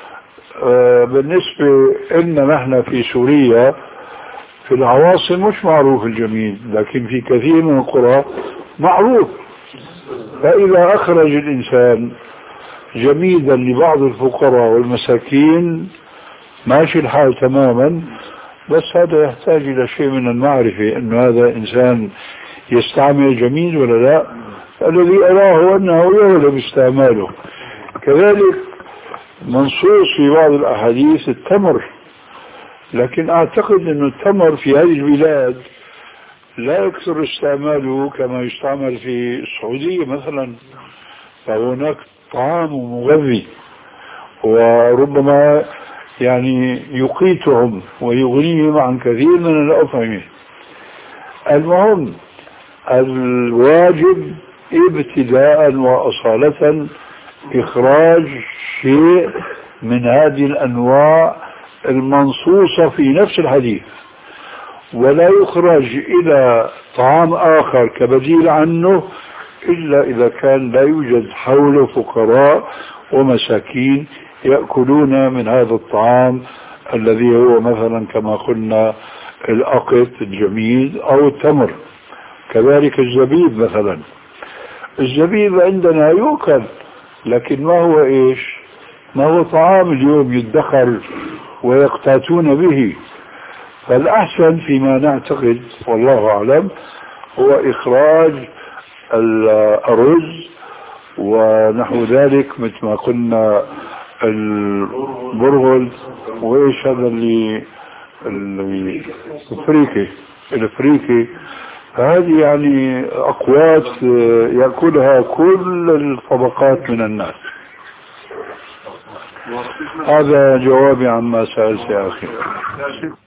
بالنسبة لنا نحن في سوريا في العواصم مش معروف الجميل، لكن في كثير من القرى معروف. فإذا أخرج الإنسان جميدا لبعض الفقراء والمساكين ماشي الحال تماما، بس هذا يحتاج إلى شيء من المعرفة أن هذا إنسان يستعمل جميل ولا لا. الذي أراه أنه يغلب استعماله. كذلك منصوص في بعض الأحاديث التمر، لكن أعتقد أن التمر في هذه البلاد لا يكثر استعماله كما يستعمل في السعودية مثلا، فهناك طعام مغذي وربما يعني يقيتهم ويغنيهم عن كثير من الأطعمة. المهم الواجب ابتداء وأصالة إخراج شيء من هذه الأنواع المنصوصة في نفس الحديث، ولا يخرج إلى طعام آخر كبديل عنه إلا إذا كان لا يوجد حوله فقراء ومساكين يأكلون من هذا الطعام الذي هو مثلا كما قلنا الأقط الجميل أو التمر. كذلك الزبيب مثلا، الزبيب عندنا يؤكل لكن ما هو إيش؟ ما هو طعام اليوم يدخر ويقتاتون به. فالأحسن فيما نعتقد والله أعلم هو إخراج الأرز ونحو ذلك مثل ما قلنا البرغل وإيش هذا اللي الفريكي الفريكي هذه يعني أقوات يأكلها كل الطبقات من الناس. هذا جوابي عما سألت يا أخي.